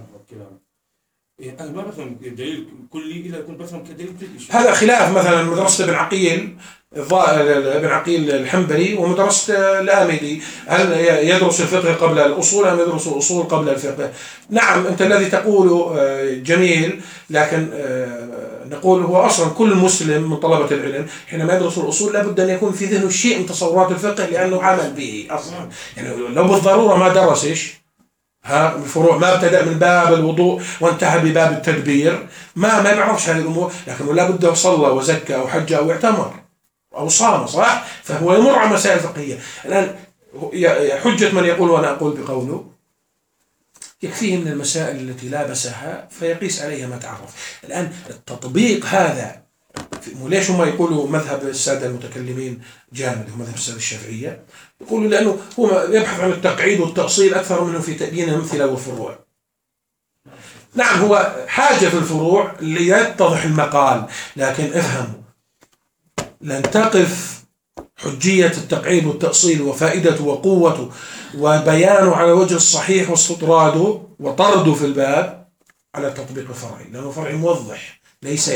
أنا ما بفهم دليل كلي إلا يكون بفهم كدليل كلي. هذا خلاف مثلا مدرسة ابن عقيل الحنبلي ومدرسة الآمدي. هل يدرس الفقه قبل الأصول أم يدرس الأصول قبل الفقه؟ نعم أنت الذي تقوله جميل، لكن نقول هو أصلا كل مسلم من طلبة العلم حينما يدرس الأصول لابد أن يكون في ذهنه شيء من تصورات الفقه لأنه عمل به أصلا. يعني لو بالضرورة ما درسش الفروع، ما ابتدأ من باب الوضوء وانتهى بباب التدبير، ما يعرفش هذه الأمور، لكنه لابد صلى وزكى أو حج أو اعتمر أو صام، صح؟ فهو يمر على مسائل فقهية. الآن حجة من يقول وأنا أقول بقوله يكفيه من المسائل التي لابسها فيقيس عليها ما تعرف. الآن التطبيق هذا ليش هم يقولوا مذهب السادة المتكلمين جامد ومذهب السادة الشافعية؟ يقولوا لأنه هو يبحث عن التقعيد والتأصيل أكثر منه في تبيين الأمثلة والفروع. نعم هو حاجة في الفروع ليتضح المقال، لكن افهموا لن تقف حجية التقعيد والتأصيل وفائدته وقوته وبيانه على وجه الصحيح واستطراده وطرده في الباب على التطبيق الفرعي، لأنه فرعي موضح ليس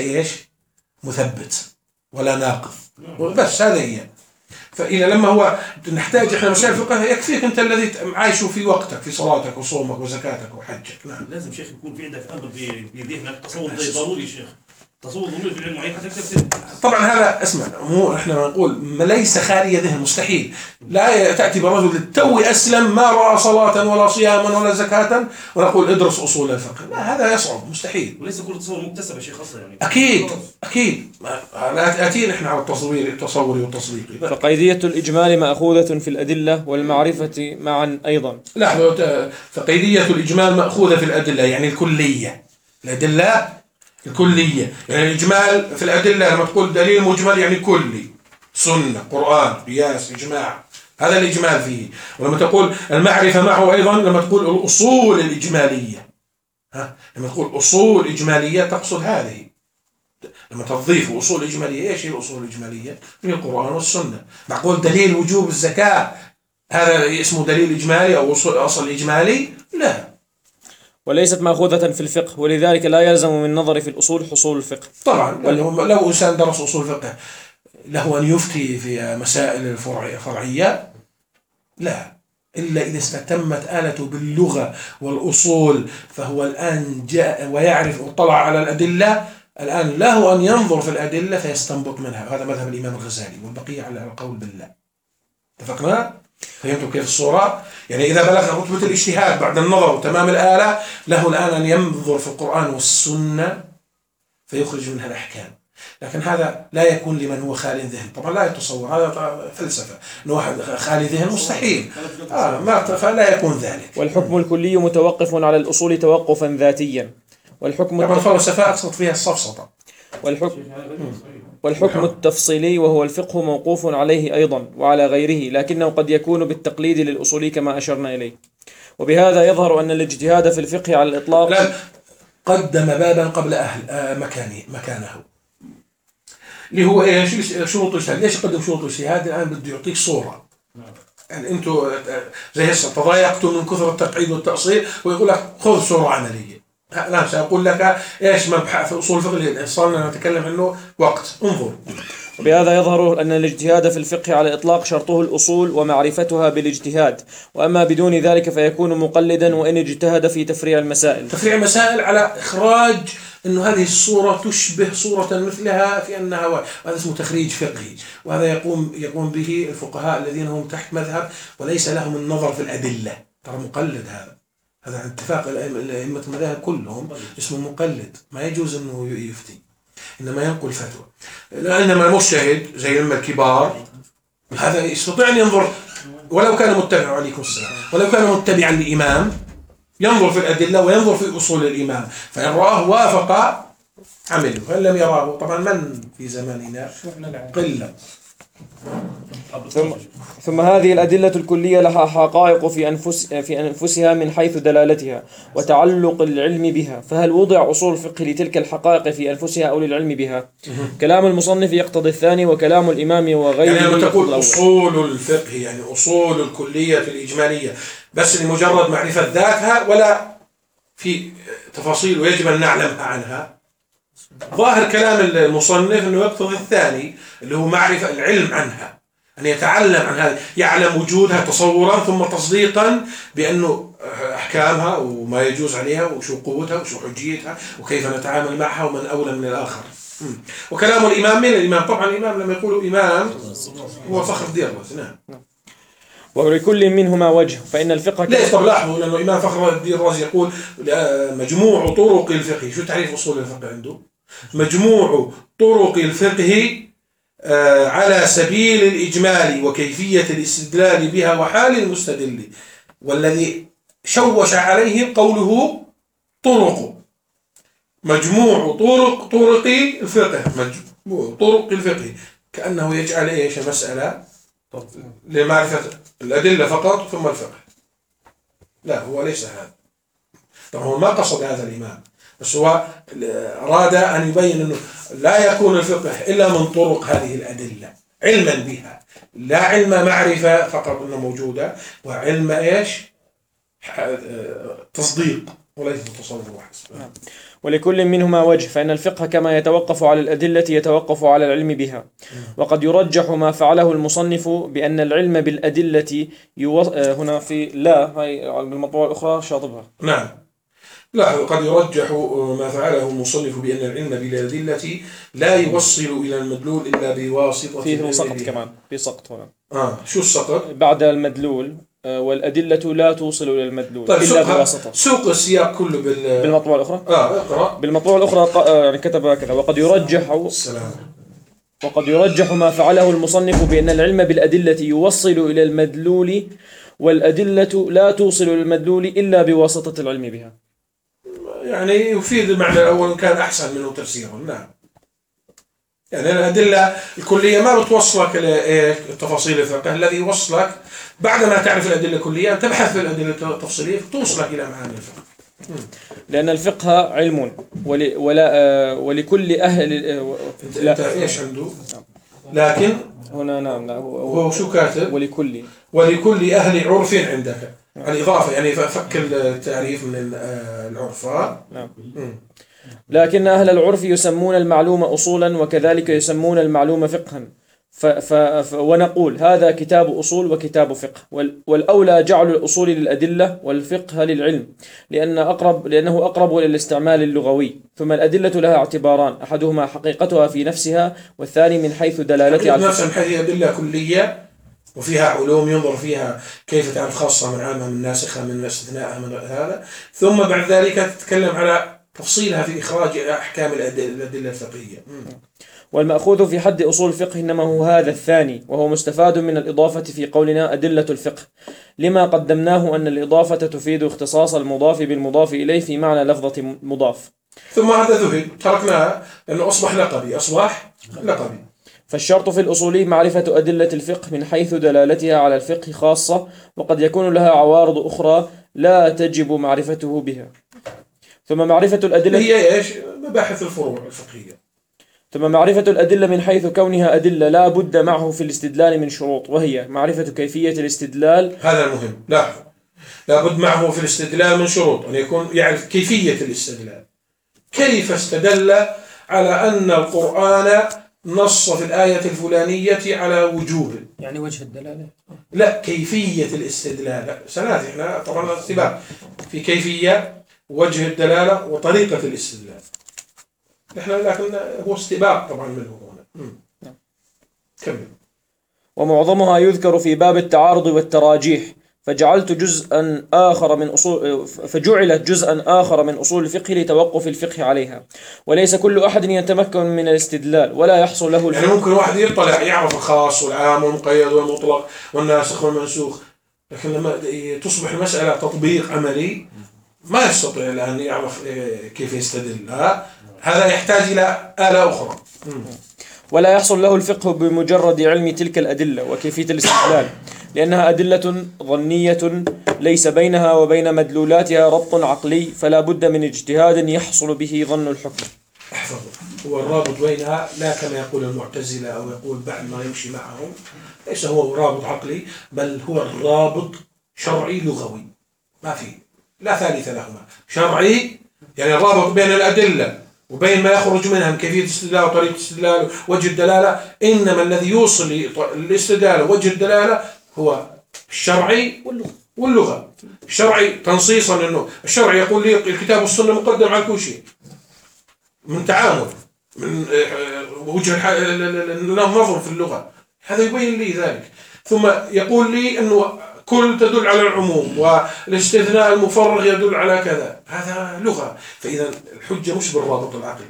مثبت ولا ناقض، بس هذا هي. فإذا لما هو نحتاج إحنا مسائل فقه يكفيك أنت الذي عايشه في وقتك في صلاتك وصومك وزكاتك وحجك. نعم لازم شيخ يكون في عندك أمر في ذهنك تصور ضروري شيخ، تصور ضروري في العلم معين حتى تكتب. طبعا هذا اسمع، مو إحنا نقول ما ليس خالي ذهن، مستحيل. لا تأتي برجل التو أسلم ما رأى صلاة ولا صياما ولا زكاة ونقول ادرس أصول الفقه، لا هذا يصعب مستحيل. وليس كل تصور مكتسب يا شيخ أصلا يعني. أكيد أتينا إحنا على التصوري والتصديقي. فقيدية الإجمال مأخوذة في الأدلة والمعرفة معا أيضا. لا، فقيدية الإجمال مأخوذة في الأدلة يعني الكلية، الأدلة الكلية يعني الإجمال في الأدلة لما تقول دليل مجمل يعني كلي، سنة قرآن قياس إجماع، هذا الإجمال فيه. ولما تقول المعرفة معه أيضا لما تقول الأصول الإجمالية، لما تقول أصول إجمالية تقصد هذه. لما تضيف أصول إجمالية، إيش هي الأصول الإجمالية؟ هي القرآن والسنة. معقول دليل وجوب الزكاة هذا اسمه دليل إجمالي أو أصل إجمالي؟ لا. وليست مأخوذة في الفقه، ولذلك لا يلزم من النظر في الأصول حصول الفقه. طبعا لو إنسان درس أصول الفقه له أن يفتي في مسائل الفرعية؟ لا، إلا إذا استتمت آلته باللغة والأصول، فهو الآن جاء ويعرف واطلع على الأدلة، الآن له أن ينظر في الأدلة فيستنبط منها. هذا مذهب الإمام الغزالي والبقية على القول بالله. اتفقنا؟ فهمتوا كيف الصورة؟ يعني إذا بلغ رتبة الاجتهاد بعد النظر وتمام الآلة، له الآن أن ينظر في القرآن والسنة فيخرج منها الأحكام. لكن هذا لا يكون لمن هو خالي ذهن. طبعا لا يتصور، هذا فلسفة، أنه واحد خالي ذهن مستحيل، فلا يكون ذلك. والحكم الكلي متوقف على الأصول توقفا ذاتيا. طبعا الفلسفة أقصد فيها السفسطة. والحكم التفصيلي وهو الفقه موقوف عليه أيضا وعلى غيره، لكنه قد يكون بالتقليد للأصول كما أشرنا إليه. وبهذا يظهر أن الاجتهاد في الفقه على الإطلاق قدم بابا قبل مكانه اللي هو ايش؟ شروط الاجتهاد. ليش قدم شروط الاجتهاد؟ الان بده يعطيك صوره. يعني انتم زي هسه تضايقتوا من كثر التقعيد والتأصيل، ويقول لك خذ صوره عمليه. لا، سأقول لك ايش مبحث اصول الفقه اللي صارنا نتكلم عنه وقت. انظر. وبهذا يظهر أن الاجتهاد في الفقه على الإطلاق شرطه الأصول ومعرفتها بالاجتهاد، وأما بدون ذلك فيكون مقلدا وإن اجتهد في تفريع المسائل. تفريع المسائل على إخراج أنه هذه الصورة تشبه صورة مثلها في أنها، وهذا اسمه تخريج فقهي، وهذا يقوم به الفقهاء الذين هم تحت مذهب وليس لهم النظر في الأدلة. ترى مقلد هذا عن اتفاق الأئمة المذاهب كلهم اسمه مقلد، ما يجوز أنه يفتي، إنما ينقل فتوى. إنما المجتهد زي الأئمة الكبار هذا يستطيع أن ينظر ولو كان متبعا، عليكم السلام، ولو كان متبعا لإمام، ينظر في الأدلة وينظر في أصول الإمام، فإن رآه وافق عمله، فإن لم يراه طبعا من في زماننا قلة. ثم هذه الأدلة الكلية لها حقائق في أنفسها من حيث دلالتها وتعلق العلم بها، فهل وضع أصول الفقه لتلك الحقائق في أنفسها أو للعلم بها؟ كلام المصنف يقتضي الثاني، وكلام الإمام وغيره يعني لما تقول أصول الفقه يعني أصول الكلية الإجمالية بس لمجرد معرفة ذاتها، ولا في تفاصيل ويجب أن نعلمها عنها. ظاهر كلام المصنف أنه يقتضي الثاني اللي هو معرفة العلم عنها، أن يتعلم عن هذا، يعلم وجودها تصورا ثم تصديقا بأنه أحكامها وما يجوز عليها وشو قوتها وشو حجيتها وكيف نتعامل معها ومن أولى من الآخر. وكلام الإمام من الإمام، طبعا الإمام لما يقولوا إمام هو فخر الدين الرازي. نعم. ولكل منهما وجه، فإن الفقه ليش؟ طب لاحظوا لأنه الإمام فخر الدين الرازي يقول مجموع طرق الفقه. شو تعريف أصول الفقه عنده؟ مجموع طرق الفقه على سبيل الإجمال وكيفية الاستدلال بها وحال المستدل، والذي شوش عليه قوله طرق. مجموع طرق الفقه، مجموع طرق الفقه، كأنه يجعل إيش مسألة لمعرفة الأدلة فقط ثم الفقه. لا، هو ليس هذا. طبعا هو ما قصد هذا الإمام، بس هو أراد أن يبين أنه لا يكون الفقه إلا من طرق هذه الأدلة علما بها، لا علم معرفة فقط أنه موجودة، وعلم إيش؟ تصديق وليس تصور وحسب. ولكل منهما وجه، فإن الفقه كما يتوقف على الأدلة يتوقف على العلم بها. وقد يرجح ما فعله المصنف بأن العلم بالأدلة هنا في لا هاي بالمطبوعة الأخرى شاطبها. نعم. لا، قد يرجح ما فعله المصنف بأن العلم بالأدلة لا يوصل إلى المدلول إلا بواسطة. فيه سقط كمان، في سقط هنا. شو السقط؟ بعد المدلول والأدلة لا توصل إلى المدلول طيب إلا بواسطة. سوق السياق كله بالمطبوعة الأخرى. اقرأ. بالمطبوعة الأخرى يعني كتب هكذا: وقد يرجح ما فعله المصنف بأن العلم بالأدلة يوصل إلى المدلول والأدلة لا توصل إلى المدلول إلا بواسطة العلم بها. يعني يفيد المعنى الأول كان أحسن منه تفسيره. نعم. يعني الأدلة الكلية ما بتوصلك لتفاصيل الفقه، الذي يوصلك بعدما تعرف الأدلة الكلية أن تبحث في الأدلة التفصيلية توصلك إلى معاني الفقه. لأن الفقه علم ولكل أهل أنت إيش عنده؟ لكن هنا نعم هو شو كاتب؟ ولكل أهل عرف عندك. الإضافة يعني فك التعريف من العرف. نعم. لكن أهل العرف يسمون المعلوم أصولا وكذلك يسمون المعلوم فقها. ونقول هذا كتاب أصول وكتاب فقه، والأولى جعل الأصول للأدلة والفقه للعلم لأنه أقرب إلى الاستعمال اللغوي. ثم الأدلة لها اعتباران، أحدهما حقيقتها في نفسها، والثاني من حيث دلالتها على نفسها، من حيث أدلة كلية وفيها علوم ينظر فيها كيف تعرف خاصة من عامة من ناسخة من استثناءها من هذا، ثم بعد ذلك تتكلم على تفصيلها في إخراج أحكام الأدلة الفقهية. والمأخوذ في حد أصول الفقه إنما هو هذا الثاني، وهو مستفاد من الإضافة في قولنا أدلة الفقه، لما قدمناه أن الإضافة تفيد اختصاص المضاف بالمضاف إليه في معنى لفظة مضاف. ثم هذا ذهب تركناها لأنه أصبح لقبي. فالشرط في الأصولي معرفة أدلة الفقه من حيث دلالتها على الفقه خاصة، وقد يكون لها عوارض أخرى لا تجب معرفته بها. ثم معرفة الأدلة هي إيش؟ مباحث الفروع الفقهية. ثم معرفة الأدلة من حيث كونها أدلة لا بد معه في الاستدلال من شروط، وهي معرفة كيفية الاستدلال. هذا المهم، لا بد معه في الاستدلال من شروط، أن يكون يعرف كيفية الاستدلال، كيف استدل على أن القرآن نص في الآية الفلانية على وجوب، يعني وجه الدلالة، لا كيفية الاستدلال. لا سنأتي احنا طبعا الاستباق في كيفية وجه الدلالة وطريقة الاستدلال، احنا لكن هو استباق طبعا منه هنا. كمل. ومعظمها يذكر في باب التعارض والتراجيح، فجعلت جزءا آخر من أصول الفقه لتوقف الفقه عليها، وليس كل أحد يتمكن من الاستدلال ولا يحصل له يعني ممكن واحد يطلع يعرف الخاص والعام والمقيد والمطلق والناسخ والمنسوخ، لكن لما تصبح المسألة تطبيق عملي ما يستطيع الآن يعرف كيف يستدل. هذا يحتاج إلى آلة أخرى. ولا يحصل له الفقه بمجرد علم تلك الأدلة وكيفية الاستدلال، لأنها أدلة ظنية ليس بينها وبين مدلولاتها ربط عقلي، فلا بد من اجتهاد يحصل به ظن الحكم. احفظ، هو الرابط بينها لا كما يقول المعتزلة أو يقول بعد ما يمشي معهم، ليس هو رابط عقلي، بل هو الرابط شرعي لغوي، ما في لا ثالث لهما. شرعي يعني الرابط بين الأدلة وبين ما يخرج منها من كيفية الاستدلال وطريقة الاستدلال ووجه الدلالة، إنما الذي يوصل للاستدلال ووجه الدلالة هو الشرعي واللغة. الشرعي تنصيصا، أنه الشرعي يقول لي الكتاب والسنة مقدم على كل شيء من تعامل، من وجه النظر في اللغة، هذا يبين لي ذلك. ثم يقول لي أنه كل تدل على العموم والاستثناء المفرغ يدل على كذا، هذا لغة. فإذا الحجة مش بالرابط العقلي.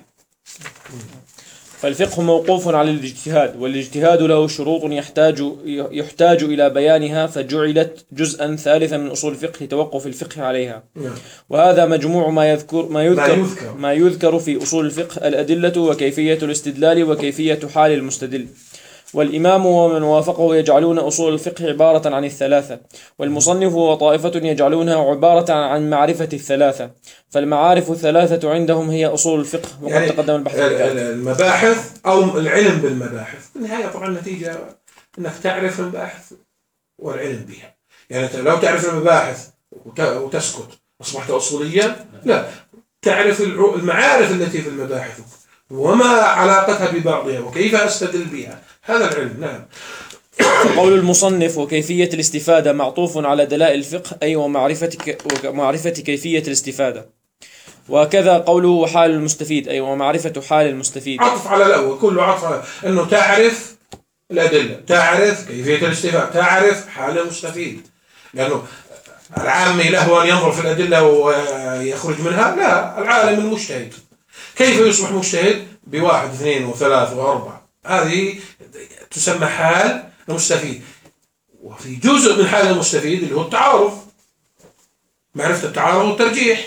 فالفقه موقوف على الاجتهاد، والاجتهاد له شروط يحتاج إلى بيانها، فجعلت جزءا ثالثا من أصول الفقه لتوقف الفقه عليها. وهذا مجموع ما يذكر في أصول الفقه: الأدلة وكيفية الاستدلال وكيفية حال المستدل. والإمام ومن وافقه يجعلون أصول الفقه عبارة عن الثلاثة، والمصنف وطائفة يجعلونها عبارة عن معرفة الثلاثة. فالمعارف الثلاثة عندهم هي أصول الفقه، وقد يعني تقدم البحث المباحث أو العلم بالمباحث. النهاية طبعا النتيجة أنك تعرف المباحث والعلم بها. يعني أنت لو تعرف المباحث وتسكت أصبحت أصوليا؟ لا، تعرف المعارف التي في المباحث وما علاقتها ببعضها وكيف أستدل بها، هذا العلم. نعم. قول المصنف وكيفية الاستفادة معطوف على دلائل الفقه، أي ومعرفة كيفية الاستفادة. وكذا قوله وحال المستفيد، أي ومعرفة حال المستفيد. عطف على الأول، كله عطف على أنه تعرف الأدلة، تعرف كيفية الاستفادة، تعرف حال المستفيد. لأنه العامي له أن ينظر في الأدلة ويخرج منها؟ لا، العالم المجتهد. كيف يصبح مجتهد؟ بواحد اثنين وثلاث وأربعة. هذه تسمى حال المستفيد. وفي جزء من حال المستفيد اللي هو التعارض، معرفة التعارض والترجيح.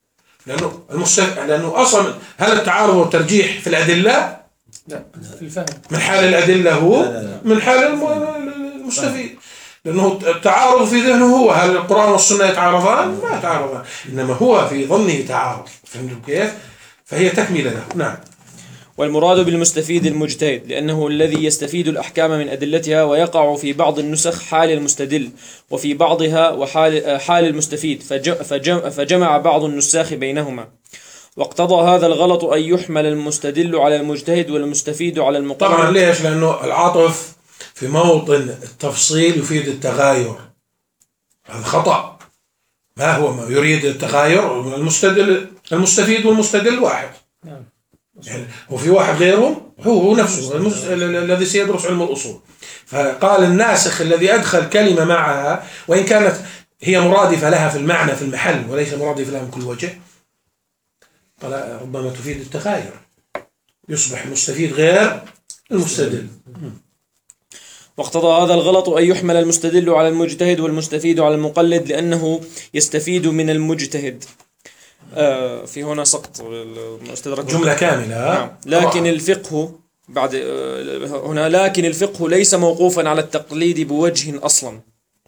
لأنه أصلا هل التعارض والترجيح في الأدلة؟ لا، في الفهم. من حال الأدلة هو من حال المستفيد، لأنه التعارض في ذهنه هو هل القرآن والسنة يتعارضان؟ ما يتعارضان، إنما هو في ظنه تعارض. فهمتوا كيف؟ فهي تكملة له. نعم. والمراد بالمستفيد المجتهد لأنه الذي يستفيد الأحكام من أدلتها، ويقع في بعض النسخ حال المستدل وفي بعضها حال المستفيد، فجمع بعض النساخ بينهما، واقتضى هذا الغلط أن يحمل المستدل على المجتهد والمستفيد على المقلد. طبعا ليش؟ لأنه العطف في موطن التفصيل يفيد التغاير، هذا خطأ. ما هو ما يريد التغاير؟ المستفيد والمستدل واحد، يعني وفي واحد غيرهم هو نفسه الذي سيدرس علم الأصول. فقال الناسخ الذي أدخل كلمة معها وإن كانت هي مرادفة لها في المعنى في المحل وليس مرادفة لها من كل وجه، قال ربما تفيد التغاير، يصبح المستفيد غير المستدل. واقتضى هذا الغلط أن يحمل المستدل على المجتهد والمستفيد على المقلد لأنه يستفيد من المجتهد. في هنا سقط المستدرك جملة كاملة. نعم. لكن الفقه بعد هنا لكن الفقه ليس موقوفا على التقليد بوجه أصلا.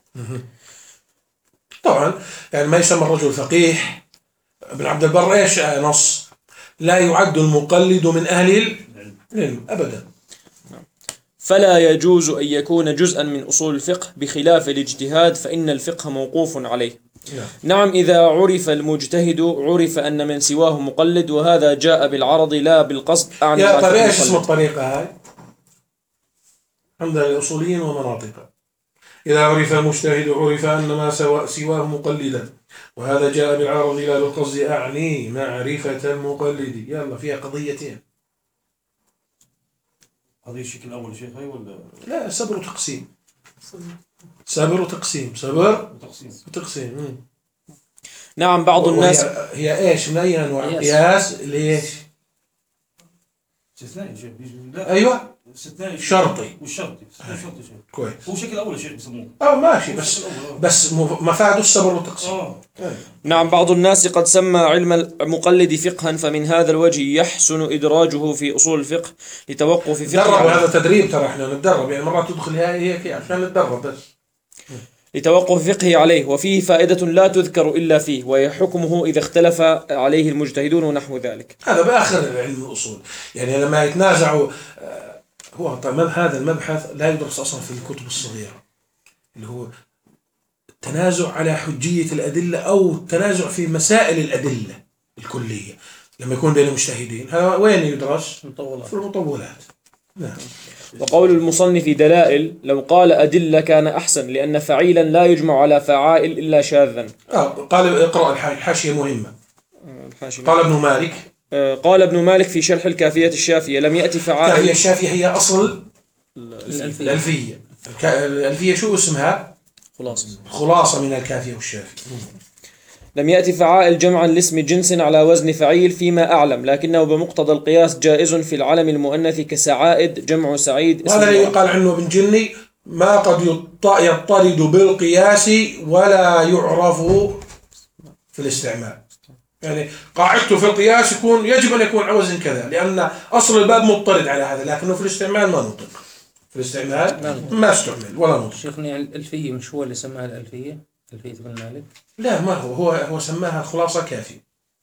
طبعا يعني ما يسمى الرجل فقيه. ابن عبد البر ايش نص؟ لا يعد المقلد من أهل العلم أبدا. فلا يجوز أن يكون جزءا من أصول الفقه بخلاف الاجتهاد، فإن الفقه موقوف عليه. نعم إذا عرف المجتهد عرف أن من سواه مقلد، وهذا جاء بالعرض لا بالقصد. أعني يا طيب ايش اسم الطريقة هاي؟ عند الأصوليين ومناطق. إذا عرف المجتهد عرف أن ما سواه مقلدا، وهذا جاء بالعرض لا بالقصد أعني معرفة المقلد. يلا فيها قضيتين. هذه الشكل الأول شيخ هاي ولا لا؟ صبر وتقسيم. صبر وتقسيم. صبر وتقسيم. نعم بعض الناس هي ايش؟ من أي أنواع قياس؟ ليش؟ استثنائي شيخ. أيوة استثنائي شرطي. والشرطي شرطي شيخ. كويس. هو شكل أول شيخ بسموه. ماشي، بس مفاده الصبر والتقسيم. نعم بعض الناس قد سمى علم المقلد فقها، فمن هذا الوجه يحسن إدراجه في أصول الفقه لتوقف فقه. هذا تدريب، ترى احنا نتدرب، يعني مرات تدخل هيك عشان نتدرب بس. لتوقف فقهه عليه، وفيه فائدة لا تذكر إلا فيه، وهي حكمه إذا اختلف عليه المجتهدون ونحو ذلك. هذا بآخر علم الأصول، يعني لما يتنازعوا. هو طبعا هذا المبحث لا يدرس أصلا في الكتب الصغيرة، اللي هو التنازع على حجية الأدلة أو التنازع في مسائل الأدلة الكلية لما يكون بين المجتهدين. هذا وين يدرس؟ في المطولات. نعم. وقول المصنف دلائل، لو قال أدلة كان أحسن، لأن فعيلا لا يجمع على فعائل إلا شاذا. قال اقرأ الحاشية مهمة. قال ابن مالك قال ابن مالك في شرح الكافية الشافية لم يأتي فعائل. الكافية الشافية هي أصل الألفية. الألفية شو اسمها؟ خلاصة من الكافية والشافية. لم يأتي فعائل جمعا لاسم جنس على وزن فعيل فيما أعلم، لكنه بمقتضى القياس جائز في العلم المؤنث كسعائد جمع سعيد. وهذا يقال عنه ابن جني ما قد يضطرد بالقياس ولا يعرف في الاستعمال. يعني قاعدته في القياس يجب أن يكون على وزن كذا، لأن أصل الباب مضطرد على هذا، لكنه في الاستعمال ما نطق. في الاستعمال ما استعمل ولا نطق. شيخنا الألفية مش هو اللي سماها الألفية ابن مالك؟ لا، ما هو سماها خلاصة كافية.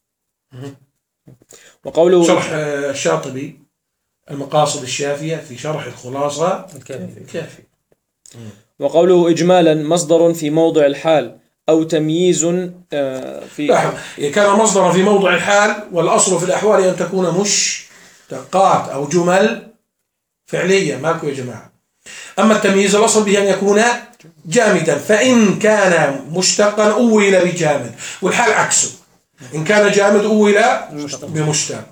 وقوله شرح الشاطبي المقاصد الشافية في شرح الخلاصة الكافية. وقوله إجمالا مصدر في موضع الحال أو تمييز في كان مصدرا في موضع الحال، والأصل في الأحوال أن تكون مشتقات أو جمل فعلية. ماكو يا جماعة. أما التمييز الأصل به أن يكون جامدا، فإن كان مشتقا أول بجامد، والحال عكسه، إن كان جامد أول بمشتق.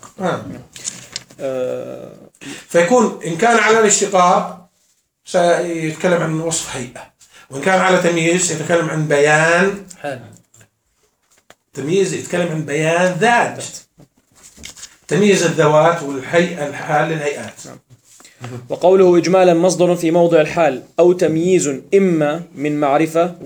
فيكون إن كان على الاشتقاق سيتكلم عن وصف هيئة، وإن كان على تمييز يتكلم عن بيان حال. تمييز يتكلم عن بيان ذات، تمييز الذوات والهيئة الحال للهيئات. وقوله إجمالا مصدر في موضع الحال أو تمييز إما من معرفة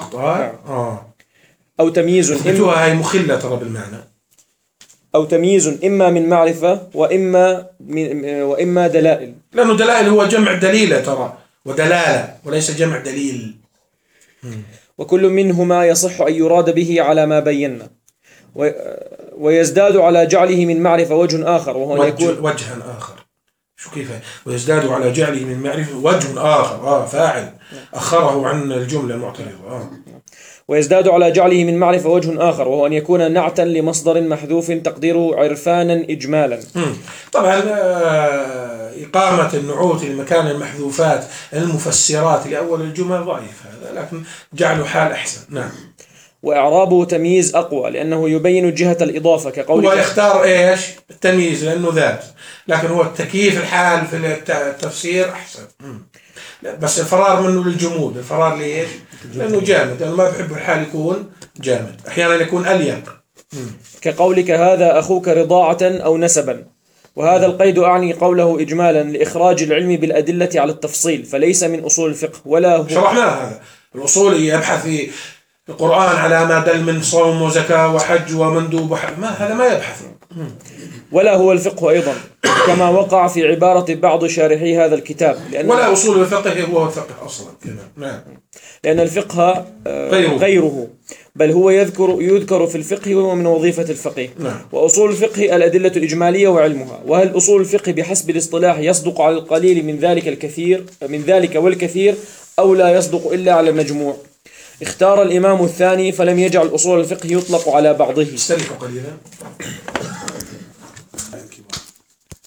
أو تمييز إما هاي مخلة ترى بالمعنى، أو تمييز إما من معرفة وإما دلائل، لأنه دلائل هو جمع دليلة ترى، ودلالة وليس جمع دليل. وكل منهما يصح أن يراد به على ما بينا. ويزداد على جعله من معرفة وجه آخر وهو أن يكون وجها آخر. شو كيف ويزداد على جعله من معرفة وجه آخر فاعل أخره عن الجملة المعترضة ويزداد على جعله من معرفة وجه آخر وهو أن يكون نعتا لمصدر محذوف تقديره عرفانا إجمالا. طبعا إقامة النعوت لمكان المحذوفات المفسرات لأول الجمل ضعيف هذا، لكن جعله حال أحسن. نعم. وإعرابه تمييز أقوى لأنه يبين جهة الإضافة كقولك. هو يختار إيش التمييز لأنه ذات، لكن هو التكييف الحال في التفسير أحسن. بس الفرار منه للجمود. الفرار ليش؟ لأنه جامد، لأنه ما بحب الحال يكون جامد، أحيانا يكون أليق. كقولك هذا أخوك رضاعة أو نسبا. وهذا القيد أعني قوله إجمالا لإخراج العلم بالأدلة على التفصيل، فليس من أصول الفقه ولا هو. شرحنا هذا الأصولي يبحث في القرآن على ما دل من صوم وزكاة وحج ومندوب هذا ما يبحث. ولا هو الفقه أيضا كما وقع في عبارة بعض شارحي هذا الكتاب، ولا أصول الفقه هو الفقه أصلا. نعم. لأن الفقه غيره، بل هو يذكر في الفقه وهو من وظيفة الفقيه. نعم. وأصول الفقه الأدلة الإجمالية وعلمها. وهل أصول الفقه بحسب الاصطلاح يصدق على القليل من ذلك والكثير أو لا يصدق إلا على المجموع؟ اختار الإمام الثاني فلم يجعل أصول الفقه يطلق على بعضه. استريحوا قليلا.